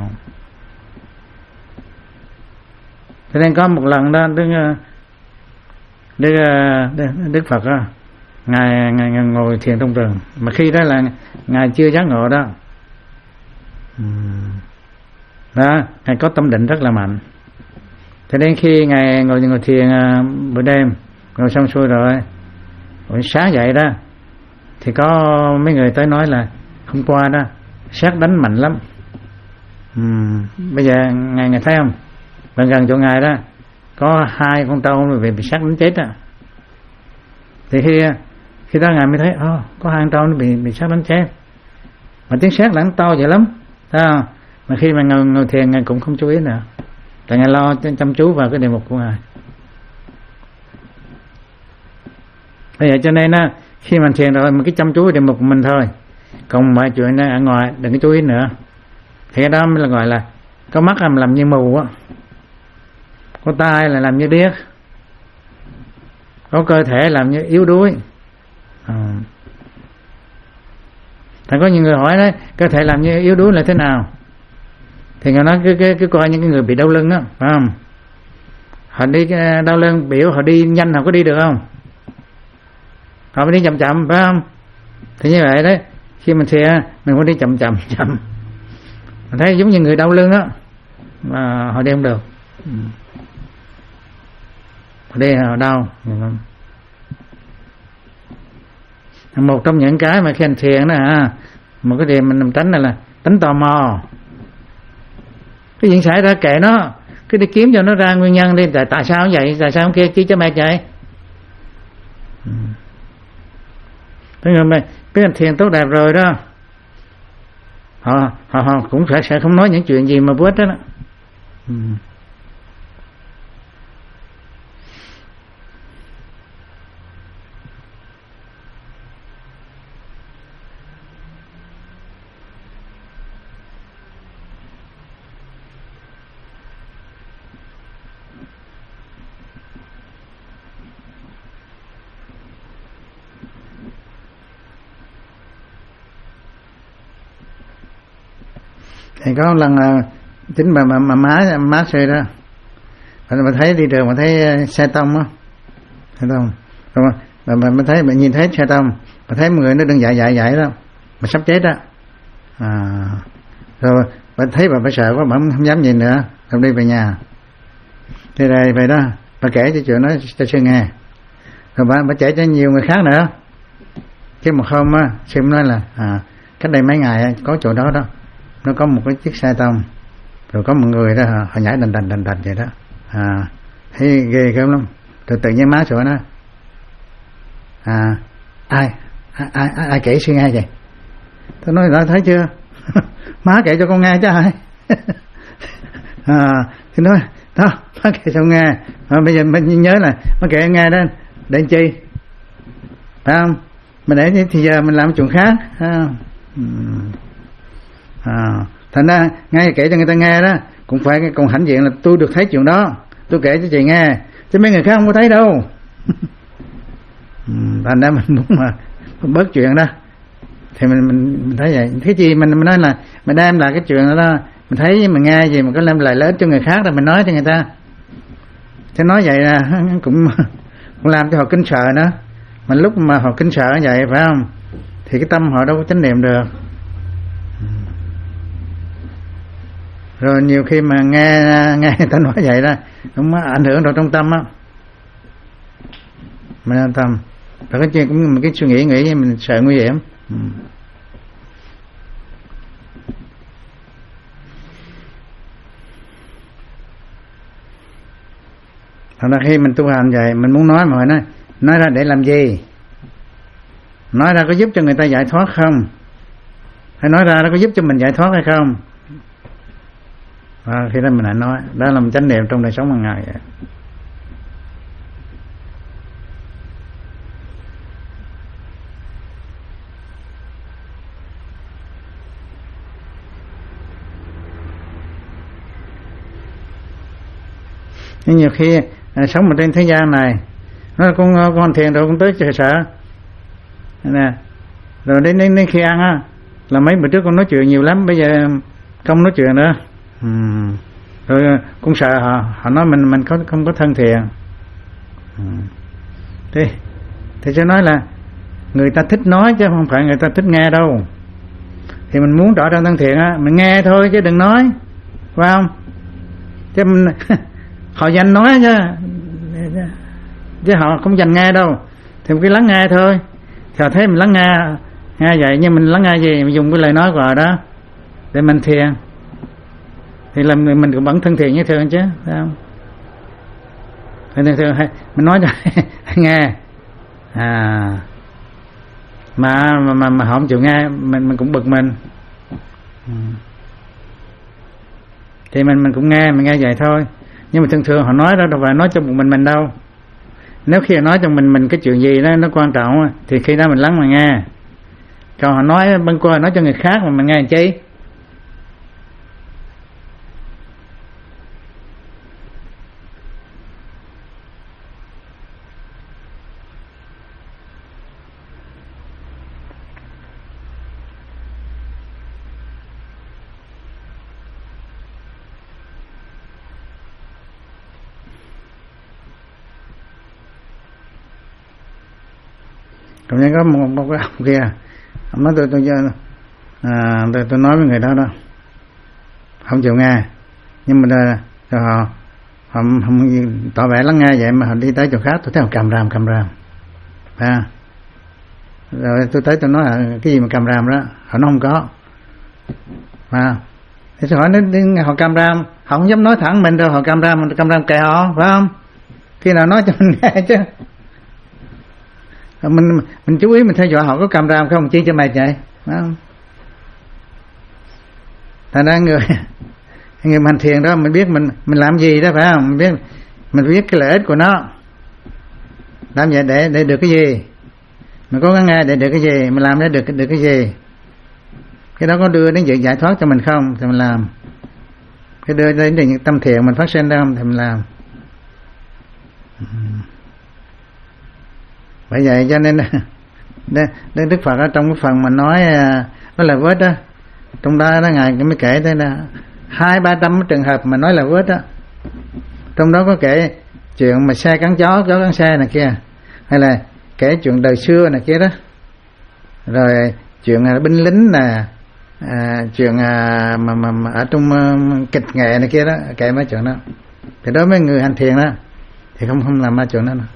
Cho nên có một lần đó Đức Đức, Đức, Đức Phật đó, ngài, ngài, ngài ngồi thiền trong rừng, mà khi đó là Ngài chưa giác ngộ đó. Đó, Ngài có tâm định rất là mạnh. Cho đến khi Ngài ngồi ngồi thiền bữa đêm, ngồi xong xuôi rồi, buổi sáng dậy đó, thì có mấy người tới nói là hôm qua đó sét đánh mạnh lắm. Uhm, bây giờ Ngài Ngài thấy không? Gần gần chỗ Ngài đó có hai con trâu bị bị sét đánh chết á. Thì khi khi đó Ngài mới thấy, oh, có hai con trâu nó bị bị sét đánh chết. Mà tiếng sét lãng to vậy lắm, thấy không? Mà khi mà ngồi, ngồi thiền Ngài cũng không chú ý nữa, tại Ngài lo chăm chú vào cái đề mục của Ngài. Bây giờ cho nên á, khi mình thiền rồi mình cứ chăm chú vào đề mục của mình thôi, còn mọi chuyện ở ngoài đừng có chú ý nữa. Thì cái đó mới là gọi là có mắt làm làm như mù á, có tai là làm như điếc, có cơ thể làm như yếu đuối. À. Thành có nhiều người hỏi đấy, cơ thể làm như yếu đuối là thế nào? Thì người nói cứ, cứ, cứ coi những cái người bị đau lưng á, phải không? Họ đi đau lưng biểu họ đi nhanh họ có đi được không? Họ phải đi chậm chậm, phải không? Thì như vậy đấy, khi mình thiền mình phải đi chậm chậm chậm. Mình thấy giống như người đau lưng á, mà họ đi không được. Họ đi họ đau. Một trong những cái mà khi anh thiền đó ha, một cái điều mình tránh là, là tránh tò mò. Cái chuyện xảy ra kệ nó, cứ đi kiếm cho nó ra nguyên nhân đi, tại tại sao vậy, tại sao kia chi cho mẹ vậy. Thế nhưng mà biết anh thiền tốt đẹp rồi đó, họ họ, họ cũng sẽ sẽ không nói những chuyện gì mà vô ích đó. đó. Ừ. Thì có một lần là chính bà mà, mà má má xe đó, mà thấy đi đường mà thấy xe tông á, xe tông, rồi mà mà, mà thấy mà nhìn thấy xe tông, mà thấy một người nó đứng dại dại dại đó, mà sắp chết đó, à, rồi bà thấy bà phải sợ quá, bà không dám nhìn nữa, không đi về nhà. Thì rồi vậy đó, bà kể cho chuyện đó cho sư nghe, rồi bà bà kể cho nhiều người khác nữa. Chứ một hôm á, sư nói là à, cách đây mấy ngày có chỗ đó đó. Nó có một cái chiếc xe tông, rồi có một người đó họ, họ nhảy đành đành đành đành vậy đó, à, thấy ghê gớm lắm. Rồi tự nhiên má sửa nó, à, ai, ai, ai, ai kể sư nghe vậy? Tôi nói nói thấy chưa, má kể cho con nghe chứ ai. À, thì nói đó, má kể cho nghe, à, bây giờ mình nhớ là má kể nghe đó, để làm chi, phải không? Mà để thì giờ mình làm chuyện khác, phải không? À, thành ra ngay kể cho người ta nghe đó cũng phải còn hãnh diện là tôi được thấy chuyện đó, tôi kể cho chị nghe, chứ mấy người khác không có thấy đâu. Thành ra mình muốn mà bớt chuyện đó thì mình mình, mình thấy vậy. Cái gì mình mình nói là mình đem lại cái chuyện đó, đó mình thấy mình nghe gì mình có đem lại lợi ích cho người khác rồi mình nói cho người ta, chứ nói vậy là cũng cũng làm cho họ kinh sợ nữa. Mà lúc mà họ kinh sợ vậy phải không, thì cái tâm họ đâu có chánh niệm được. Rồi nhiều khi mà nghe nghe người ta nói vậy đó cũng ảnh hưởng vào trong tâm á, mình an tâm. Và cái chuyện cũng một cái suy nghĩ nghĩ mình sợ nguy hiểm. Ừ. Thật ra khi mình tu hành vậy mình muốn nói mà nói nói ra để làm gì, nói ra có giúp cho người ta giải thoát không, hay nói ra nó có giúp cho mình giải thoát hay không. À, khi đó mình lại nói đó là một chánh niệm trong đời sống hàng ngày vậy. Nhưng nhiều khi à, sống ở trên thế gian này nó con con thiền rồi cũng tới trời sợ nè, rồi đến, đến đến khi ăn á là mấy bữa trước con nói chuyện nhiều lắm, bây giờ không nói chuyện nữa. Uhm. Rồi cũng sợ họ họ nói mình mình có không có thân thiện. Uhm. Thế thì cho nói là người ta thích nói chứ không phải người ta thích nghe đâu. Thì mình muốn tỏ ra thân thiện á, mình nghe thôi chứ đừng nói, phải không? Chứ mình họ dành nói chứ chứ họ không dành nghe đâu, thì cứ lắng nghe thôi. Thì họ thấy mình lắng nghe nghe vậy, nhưng mình lắng nghe gì, mình dùng cái lời nói của họ đó để mình thiền, thì làm mình cũng vẫn thân thiện như thường chứ, phải không? Thì thường mình nói cho nghe à mà mà, mà mà họ không chịu nghe, mình mình cũng bực mình. Ừ. Thì mình mình cũng nghe, mình nghe vậy thôi. Nhưng mà thường thường họ nói đó đâu phải nói cho một mình mình đâu. Nếu khi họ nói cho mình mình cái chuyện gì đó nó quan trọng thì khi đó mình lắng mà nghe. Còn họ nói bâng qua nói cho người khác mà mình nghe làm chi? Còn như có một, một cái ông kia, ông nói tôi tôi à, tôi, tôi nói với người đó đó, không chịu nghe, nhưng mà rồi, rồi họ họ không tỏ vẻ lắng nghe vậy mà họ đi tới chỗ khác, tôi thấy họ cầm ràm cầm ràm, à, rồi tôi tới tôi nói là cái gì mà cầm ràm đó, họ nói không có, à, thì tôi hỏi nó họ cầm ràm, họ không dám nói thẳng mình đâu, họ cầm ràm, cầm ràm kệ họ, phải không? Khi nào nói cho mình nghe chứ. Mình mình chú ý mình theo dõi họ có cầm ràm không, chi cho mệt vậy, phải không? Thành ra người người hành thiền đó mình biết mình mình làm gì đó, phải không? Mình biết mình biết cái lợi ích của nó, làm vậy để để được cái gì, mình cố gắng nghe để được cái gì, mình làm để được được cái gì, cái đó có đưa đến việc giải thoát cho mình không thì mình làm, cái đưa đến những tâm thiện mình phát sinh ra không thì mình làm. Bởi vậy cho nên Đức Đức Phật ở trong cái phần mà nói nó là vết đó, trong đó đó ngài mới kể thế là hai ba trăm trường hợp mà nói là vết đó, trong đó có kể chuyện mà xe cắn chó, chó cắn xe này kia, hay là kể chuyện đời xưa này kia đó, rồi chuyện binh lính nè, à, chuyện à, mà, mà, mà ở trong uh, kịch nghệ này kia đó, kể mấy chuyện đó. Thì đối với người hành thiền đó thì không không làm mấy chuyện đó nữa.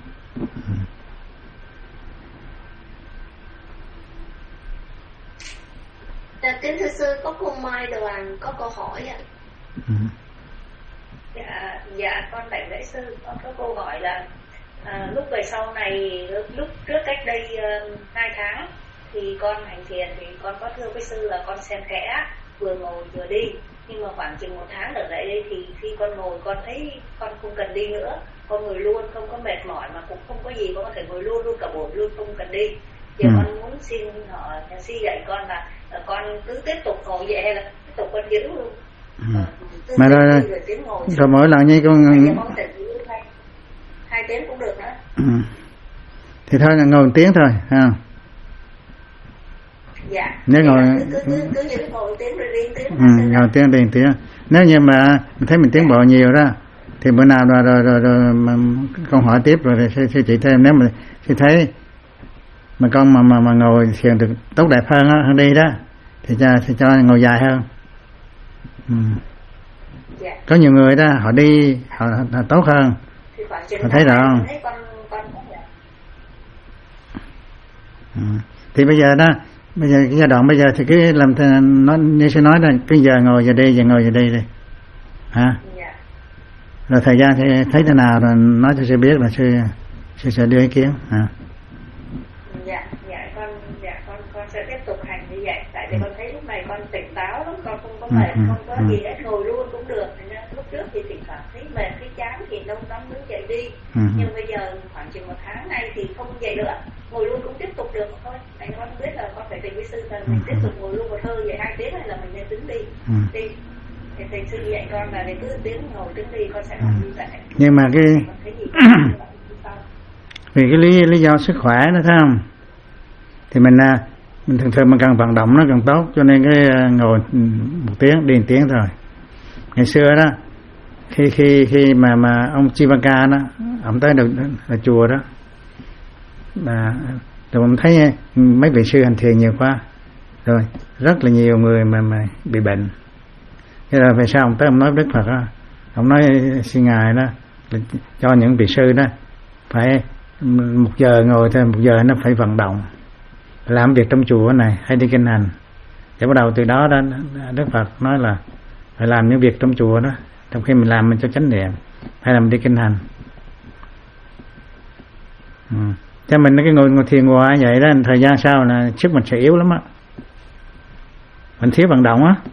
Kính thưa sư, có cô Mai Đoàn có câu hỏi ạ. Ừ. Dạ, dạ con bạch lễ sư, con có câu hỏi là à, lúc về sau này, lúc, lúc trước cách đây uh, hai tháng thì con hành thiền thì con có thưa với sư là con xen kẽ vừa ngồi vừa đi. Nhưng mà khoảng chừng một tháng ở lại đây thì khi con ngồi con thấy con không cần đi nữa, con ngồi luôn, không có mệt mỏi mà cũng không có gì, con có thể ngồi luôn luôn cả buổi luôn, không cần đi. Giờ ừ. con muốn xin họ nhà sư dạy con là, là con cứ tiếp tục ngồi vậy hay là tiếp tục con giữ luôn. Ừ. Mà rồi, rồi, rồi, rồi mỗi lần như con hai, hai tiếng cũng được đó. Ừ. Thì thôi là ngồi một tiếng thôi ha. Dạ. Nếu ngồi cứ, cứ, cứ, cứ như ngồi một tiếng rồi đi tiếng. Ừ, ngồi tiếng đi tiếng. Nếu như mà mình thấy mình tiến bộ nhiều đó thì bữa nào rồi rồi rồi, rồi mà con hỏi tiếp rồi thì sư chỉ thêm. Nếu mà sư thấy mà con mà mà mà ngồi thiền được tốt đẹp hơn á, hơn đi đó thì cho thì cho ngồi dài hơn. Ừ. Dạ. Có nhiều người đó họ đi họ, họ tốt hơn. Họ thấy rõ không? Ừ. Thì bây giờ đó, bây giờ cái giai đoạn bây giờ thì cứ làm nó như sư nói là cứ giờ ngồi giờ đi, giờ ngồi giờ đi đi, hả? Dạ. Rồi thời gian thì thấy thế nào rồi nói cho sư biết là sư sư sẽ đưa ý kiến, hả? Dạ, dạ con, dạ con con sẽ tiếp tục hành như vậy. Tại vì ừ. con thấy lúc này con tỉnh táo lắm, con không có mệt, ừ, không có ừ. gì hết, ngồi luôn cũng được. Lúc trước thì thỉnh thoảng thấy mệt, thấy chán thì đông đông đứng dậy đi. Ừ. Nhưng bây giờ khoảng chừng một tháng nay thì không dậy nữa, ngồi luôn cũng tiếp tục được thôi. Anh con biết là con phải tìm với sư là mình ừ. tiếp tục ngồi luôn một hơi vậy hai tiếng hay là mình nên đứng đi. Ừ. Đi. Thì thầy sư dạy con là để cứ tiếng ngồi đứng đi con sẽ làm như vậy. Nhưng mà cái vì cái lý lý do sức khỏe đó thấy không? Thì mình mình thường thường mình cần vận động nó càng tốt, cho nên cái ngồi một tiếng đi một tiếng thôi. Ngày xưa đó khi khi khi mà mà ông Chivaka đó ông tới được ở chùa đó mà rồi mình thấy mấy vị sư hành thiền nhiều quá rồi rất là nhiều người mà mà bị bệnh. Thế là về sau ông tới ông nói Đức Phật đó, ông nói xin ngài đó cho những vị sư đó phải một giờ ngồi thôi, một giờ nó phải vận động làm việc trong chùa này hay đi kinh hành. Thì bắt đầu từ đó đó Đức Phật nói là phải làm những việc trong chùa đó, trong khi mình làm mình cho chánh niệm hay là mình đi kinh hành. Ừ. Cho mình cái ngồi ngồi thiền hoài vậy đó, thời gian sau là sức mình sẽ yếu lắm á, mình thiếu vận động á.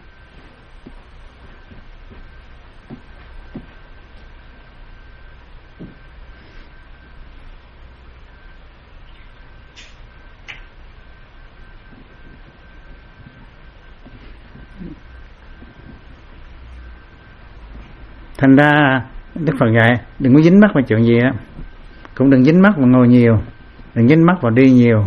Thành ra Đức Phật dạy đừng có dính mắc vào chuyện gì đó, cũng đừng dính mắc vào ngồi nhiều, đừng dính mắc vào đi nhiều.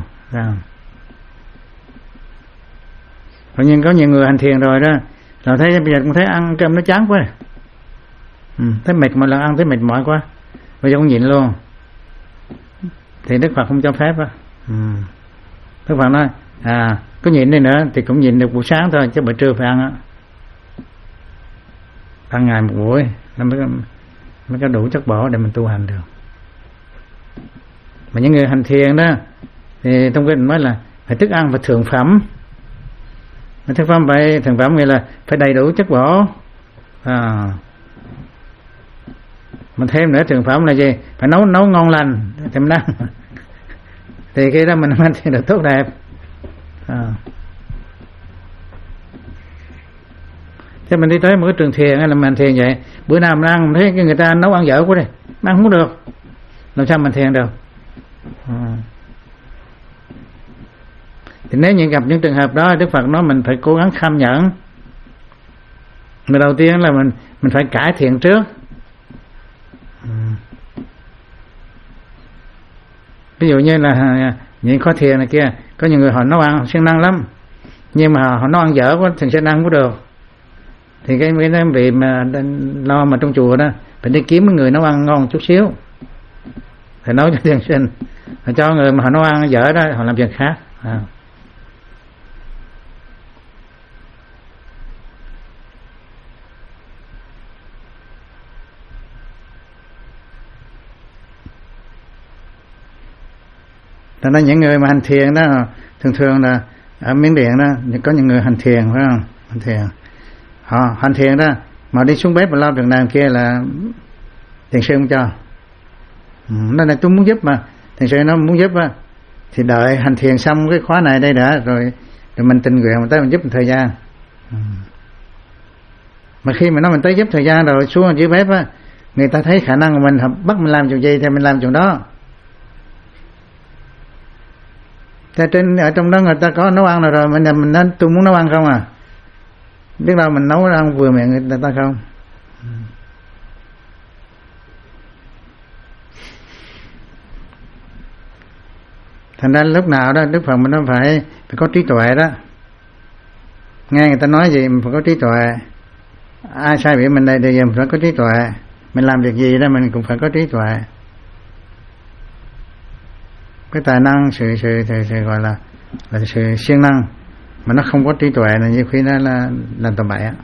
Còn nhưng có nhiều người hành thiền rồi đó là thấy bây giờ cũng thấy ăn cơm nó chán quá, ừ, thấy mệt, mỗi lần ăn thấy mệt mỏi quá, bây giờ cũng nhịn luôn. Thì Đức Phật không cho phép á. Ừ. Đức Phật nói à có nhịn đi nữa thì cũng nhịn được buổi sáng thôi, chứ buổi trưa phải ăn á, ăn ngày một buổi nó mới, mới có đủ chất bổ để mình tu hành được. Mà những người hành thiền đó thì trong kinh nói là phải thức ăn và thượng phẩm. Mà thức phẩm phải thượng phẩm nghĩa là phải đầy đủ chất bổ. À. Mà thêm nữa thượng phẩm là gì? Phải nấu nấu ngon lành, thêm năng. Thì khi đó mình hành thiền được tốt đẹp. À. Thế mình đi tới một cái trường thiền hay là mình thiền vậy, bữa nào mình ăn mình thấy người ta nấu ăn dở quá đi, ăn không được, làm sao mình thiền được? À. Thì nếu như gặp những trường hợp đó, Đức Phật nói mình phải cố gắng kham nhẫn. Mà đầu tiên là mình mình phải cải thiện trước. À. Ví dụ như là những khó thiền này kia, có những người họ nấu ăn siêng năng lắm, nhưng mà họ nấu ăn dở quá thì sẽ ăn cũng được. Thì cái mấy cái vị mà lo mà trong chùa đó phải đi kiếm người nấu ăn ngon chút xíu, phải nấu cho thiền sinh, phải cho người mà họ nấu ăn dở đó họ làm việc khác. À. Cho nên những người mà hành thiền đó thường thường là ở Miến Điện đó có những người hành thiền phải không? Hành thiền họ hành thiền đó mà đi xuống bếp mà lo việc làm kia là thiền sư không cho. Ừ, nên là tôi muốn giúp mà thiền sư nó muốn giúp á thì đợi hành thiền xong cái khóa này đây đã rồi rồi mình tình nguyện mình tới mình giúp một thời gian. Ừ. Mà khi mà nó mình tới giúp thời gian rồi xuống dưới bếp á, người ta thấy khả năng của mình bắt mình làm chuyện gì thì mình làm chuyện đó. Tại trên ở trong đó người ta có nấu ăn rồi rồi mình mình nên tôi muốn nấu ăn không à, biết đâu mình nấu ăn vừa miệng người ta không. Thành ra lúc nào đó Đức Phật mình nó phải phải có trí tuệ đó, nghe người ta nói gì mình phải có trí tuệ, ai sai bị mình đây thì mình phải có trí tuệ, mình làm việc gì đó mình cũng phải có trí tuệ. Cái tài năng sự sự, sự, sự gọi là là sự siêng năng mà nó không có trí tuệ là nhiều khi nó là làm tầm bậy á.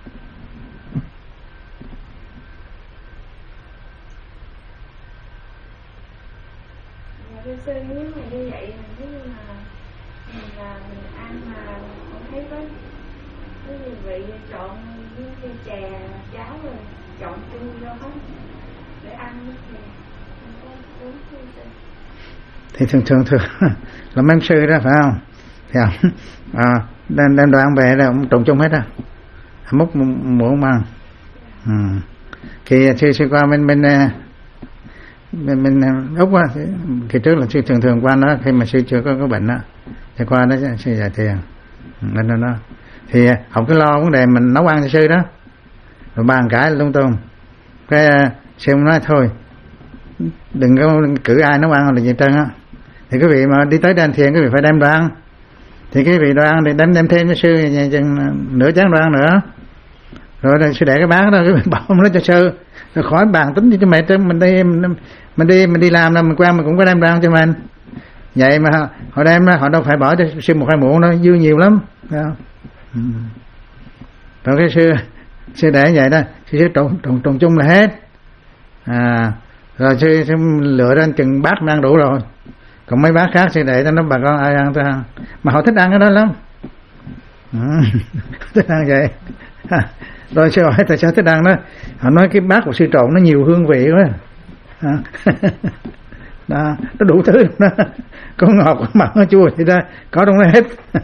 Sư nếu mà như vậy nếu như mà mình là mình ăn mà không thấy có cái gì vị trộn với cái chè cháo rồi trộn chung vô hết để ăn thì không có đúng sư. Thì thường thường thường là mấy sư đó phải không, thì ông à, đem đem đồ ăn về là ông trộn chung hết á, múc muỗng ăn. Ừ. Thì sư sư qua bên bên bên bên Úc á, thì trước là sư thường thường qua đó khi mà sư chưa có có bệnh á, thì qua đó sư giải thiền nên đó, thì không cứ lo vấn đề mình nấu ăn cho sư đó, rồi bàn cãi lung tung, cái sư nói thôi đừng có cử ai nấu ăn là gì trơn á, thì quý vị mà đi tới đền thiền quý vị phải đem đồ ăn, thì quý vị đồ ăn thì đem đem thêm cho sư nửa chén đồ ăn nữa, rồi sư để cái bát đó quý vị bỏ nó cho sư, rồi khỏi bàn tính cho mẹ chứ mình đi mình, mình đi mình đi làm là mình quen mình cũng có đem đồ ăn cho mình, vậy mà họ đem họ đâu phải bỏ cho sư một hai muỗng, nó dư nhiều lắm, thấy không? Ừ. Rồi cái sư sư để vậy đó, sư sư trộn trộn trộn chung là hết, à rồi sư, sư lựa ra chừng bát ăn đủ rồi, còn mấy bát khác sư để cho nó bà con ai ăn tôi ăn, mà họ thích ăn cái đó lắm. Ừ. Thích ăn vậy. Rồi sư hỏi tại sao thích ăn đó, họ nói cái bát của sư trộn nó nhiều hương vị quá, đó, nó đủ thứ đó, có ngọt có mặn có chua gì đó có trong đó hết.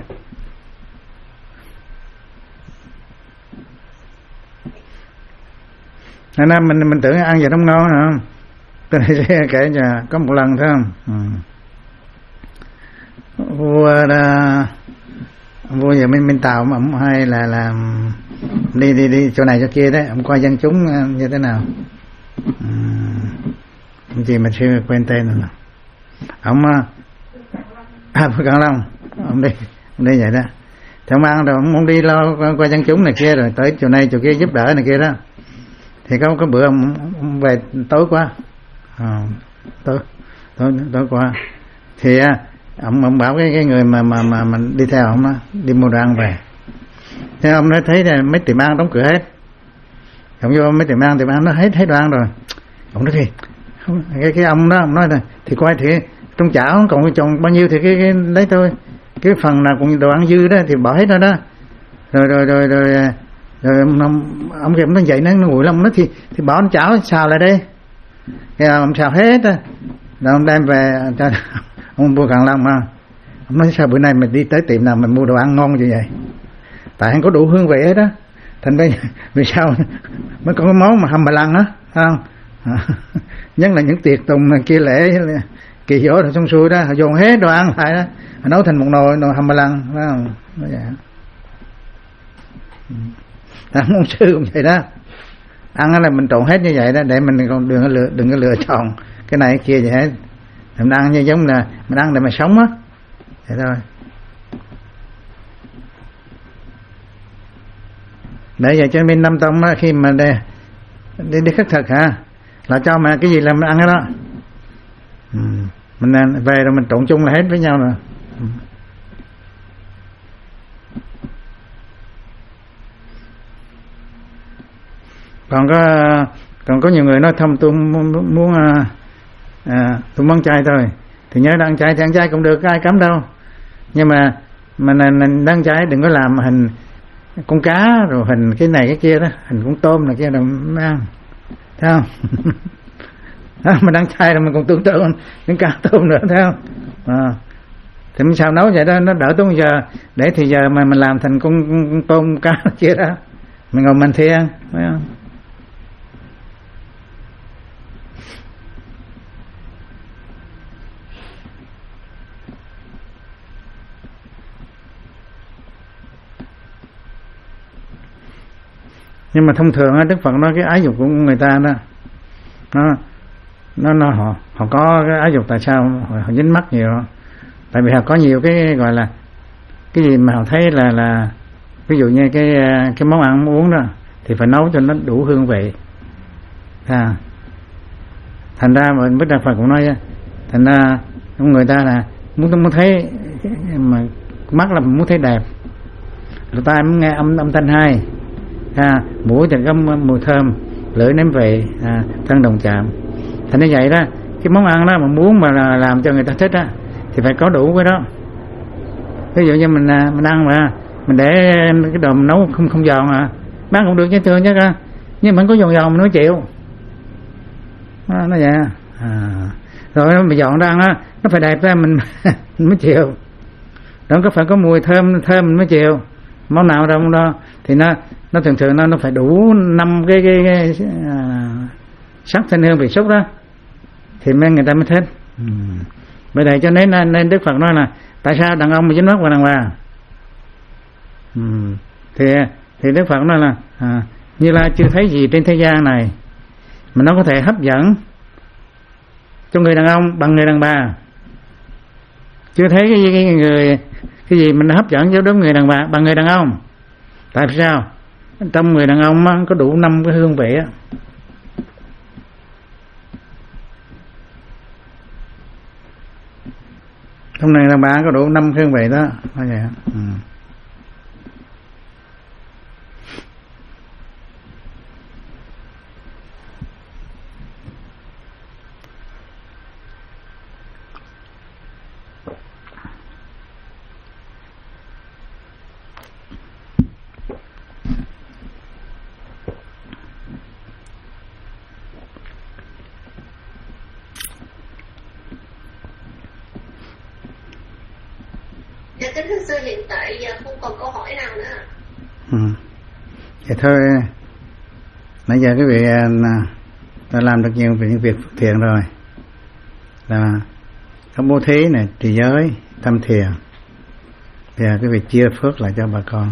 Nên là mình mình tưởng ăn vậy không ngon hả? Tôi này sẽ kể cho có một lần thấy không? Ừ. Vua là vua giờ bên bên Tàu mà ông hay là là đi đi đi chỗ này chỗ kia đấy, ông coi dân chúng như thế nào. Ừ. Ông gì mà chưa quên tên rồi. Ông à Phước Cận Long, ông đi ông đi vậy đó. Thì ông ăn rồi ông, ông đi lo coi, coi dân chúng này kia rồi tới chỗ này chỗ kia giúp đỡ này kia đó. Thì có có bữa ông, ông về tối quá, à, tối tối tối qua, thì ông ông bảo cái cái người mà mà mà mình đi theo ông đó, đi mua đồ ăn về, thế ông nói thấy là mấy tiệm ăn đóng cửa hết, ông vô mấy tiệm ăn tiệm ăn nó hết hết đồ ăn rồi, ông nói thì cái cái ông đó ông nói là thì coi thì trong chảo còn còn bao nhiêu thì cái, cái lấy thôi, cái phần nào cũng đồ ăn dư đó thì bỏ hết rồi đó, rồi rồi rồi rồi rồi ông ông kêu nó vậy nó nó nguội lắm, nó thì thì bỏ chảo xào lại đây, cái ông xào hết á, rồi ông đem về cho ông Vua Cận Long mà ông nói sao bữa nay mình đi tới tiệm nào mình mua đồ ăn ngon như vậy, tại anh có đủ hương vị hết đó, thành ra vì sao mới có cái món mà hầm bà lăng á, không à, nhất là những tiệc tùng này kia lễ kỳ dỗ rồi xong xuôi đó họ dồn hết đồ ăn lại đó, họ nấu thành một nồi nồi hầm bà lăng, phải không? Nói vậy. Thằng môn sư cũng vậy đó, ăn là mình trộn hết như vậy đó để mình còn đừng có lựa đừng có lựa chọn cái này cái kia vậy hết, mình ăn như giống là mình ăn để mà sống á, vậy thôi. Để vậy cho nên Nam Tông á, khi mà đi đi, đi khất thực hả là cho mà cái gì là mình ăn cái đó, ừ. Mình về rồi mình trộn chung là hết với nhau rồi. Ừ. Còn có còn có nhiều người nói thầm tôi muốn, muốn à, tôi muốn chay thôi, thì nhớ đang chay thì ăn chay cũng được, ai cấm đâu, nhưng mà mà nên đang chay đừng có làm hình con cá rồi hình cái này cái kia đó, hình con tôm này kia rồi mới ăn, thấy không? Đó, mà đang chay rồi mình còn tưởng tượng những cá tôm nữa, thấy không? À, Thì mình sao nấu vậy đó, nó đỡ tốn giờ. Để thì giờ mà mình làm thành con, con, con tôm cá chia đó, mình ngồi mình thiền, phải không? Nhưng mà thông thường á, Đức Phật nói cái ái dục của người ta đó, nó nó nó họ họ có cái ái dục. Tại sao họ, họ dính mắc nhiều? Tại vì họ có nhiều cái gọi là cái gì mà họ thấy là là ví dụ như cái cái món ăn món uống đó thì phải nấu cho nó đủ hương vị. À, thành ra mình Đức Phật cũng nói, thành ra người ta là muốn muốn thấy mà mắt là muốn thấy đẹp, lỗ tai muốn nghe âm âm thanh hay, à, mũi thì có mùi thơm, lưỡi nếm vị, à, thân đồng chạm. Thành như vậy đó, cái món ăn đó mà muốn mà làm cho người ta thích á thì phải có đủ cái đó. Ví dụ như mình mình ăn mà mình để cái đồ mình nấu không không giòn à, bán cũng được chứ thương chứ á, nhưng mà không có giòn giòn mình mới chịu. Nó, nó vậy à. Rồi mình dọn ra ăn á, nó phải đẹp ra mình, mình mới chịu. Đó có phải có mùi thơm thơm mình mới chịu. Món nào đâu đó thì nó nó thường thường nó nó phải đủ năm cái cái, cái, cái à, sắc thanh hương vị xúc đó thì mấy người ta mới thích. Ừ. Bởi vậy cho nên nên Đức Phật nói là tại sao đàn ông mà dính mắc vào đàn bà? Ừ. Thì thì Đức Phật nói là à, Như Lai chưa thấy gì trên thế gian này mà nó có thể hấp dẫn cho người đàn ông bằng người đàn bà. Chưa thấy cái, cái người cái gì mình hấp dẫn cho đối người đàn bà bằng người đàn ông. Tại sao? Trong người đàn ông có đủ năm cái hương vị á. Trong này đàn bà có đủ năm hương vị đó. Nói vậy. Ừ. Dạ kính thưa sư, hiện tại giờ không còn câu hỏi nào nữa. Ừ. Vậy thôi, nãy giờ cái vị đã làm được nhiều những việc thiện rồi, là có bố thí này, trì giới, tâm thiền, thì cái việc chia phước lại cho bà con.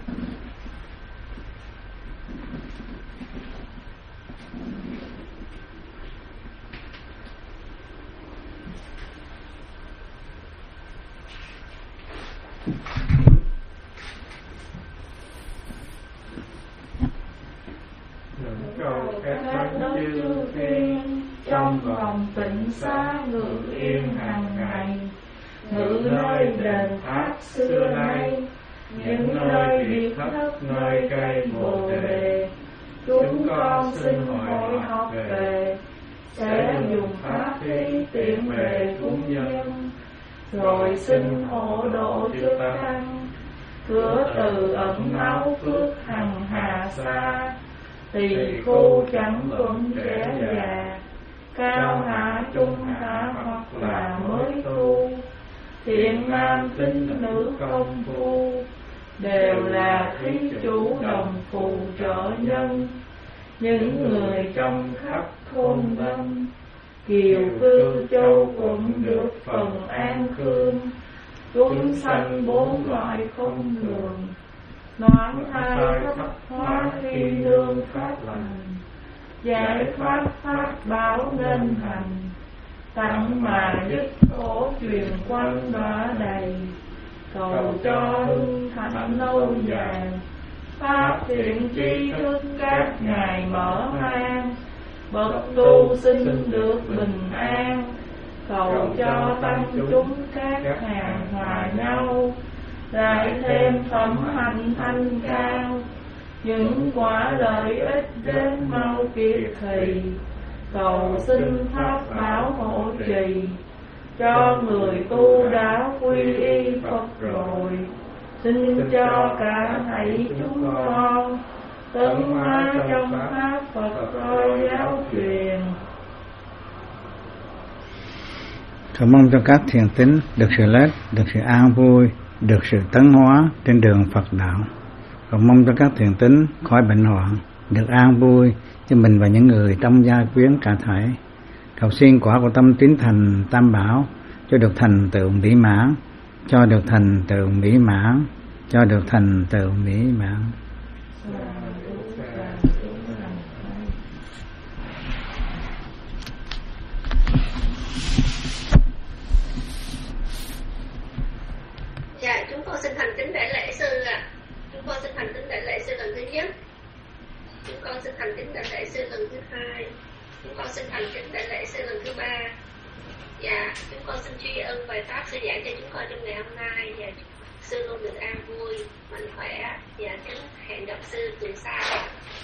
Trong vòng tịnh xá ngự yên hàng ngày, ngự nơi đền tháp xưa nay, những nơi biệt thất nơi cây bồ đề, chúng con xin hội họp về, sẽ dùng pháp thí tiện về cúng dân, rồi xin hộ độ chư tăng, cửa từ ẩn náu phước hằng hà xa, tỳ khu chẳng tuân trẻ già, cao hạ trung hạ hoặc là mới tu, thiện nam tín nữ công phu, đều là thí chủ đồng phù trợ nhân, những người trong khắp thôn dân, kiều cư châu quận được phần an khương, chúng sanh bốn loại không lường, noãn thai thất hóa khi nương pháp lành, giải thoát pháp báo nên hành, tặng mà dứt khổ truyền quanh đọa đầy, cầu cho hưng thạnh lâu dài, pháp thiện tri thức các ngài mở mang, bậc tu sinh được bình an, cầu cho tăng chúng các hàng hòa nhau, lại thêm phẩm hạnh thanh cao, những quả lợi ích đến mau kiệt thì, cầu xin pháp bảo hộ trì, cho người tu đã quy y Phật rồi, xin cho cả hãy chúng con tấn hóa trong pháp Phật rồi giáo truyền. Cầu mong cho các thiền tín được sự lợi ích, được sự an vui, được sự tấn hóa trên đường Phật đạo. Cầu mong cho các thiền tín khỏi bệnh hoạn, được an vui cho mình và những người trong gia quyến cả thảy. Cầu xin quả của tâm tín thành Tam Bảo cho được thành tựu mỹ mãn, cho được thành tựu mỹ mãn, cho được thành tựu mỹ mãn. Dạ, chúng con xin thành kính đại lễ sư ạ. À. Chúng con xin thành kính đại lễ sư lần thứ nhất. Chúng con xin thành kính đại lễ sư lần thứ hai. Chúng con xin thành kính đại lễ sư lần thứ ba. Dạ, chúng con xin tri ân bài pháp sư giảng cho chúng con trong ngày hôm nay. Dạ, sư luôn được an vui, mạnh khỏe. Dạ, kính hẹn gặp sư tuần sau.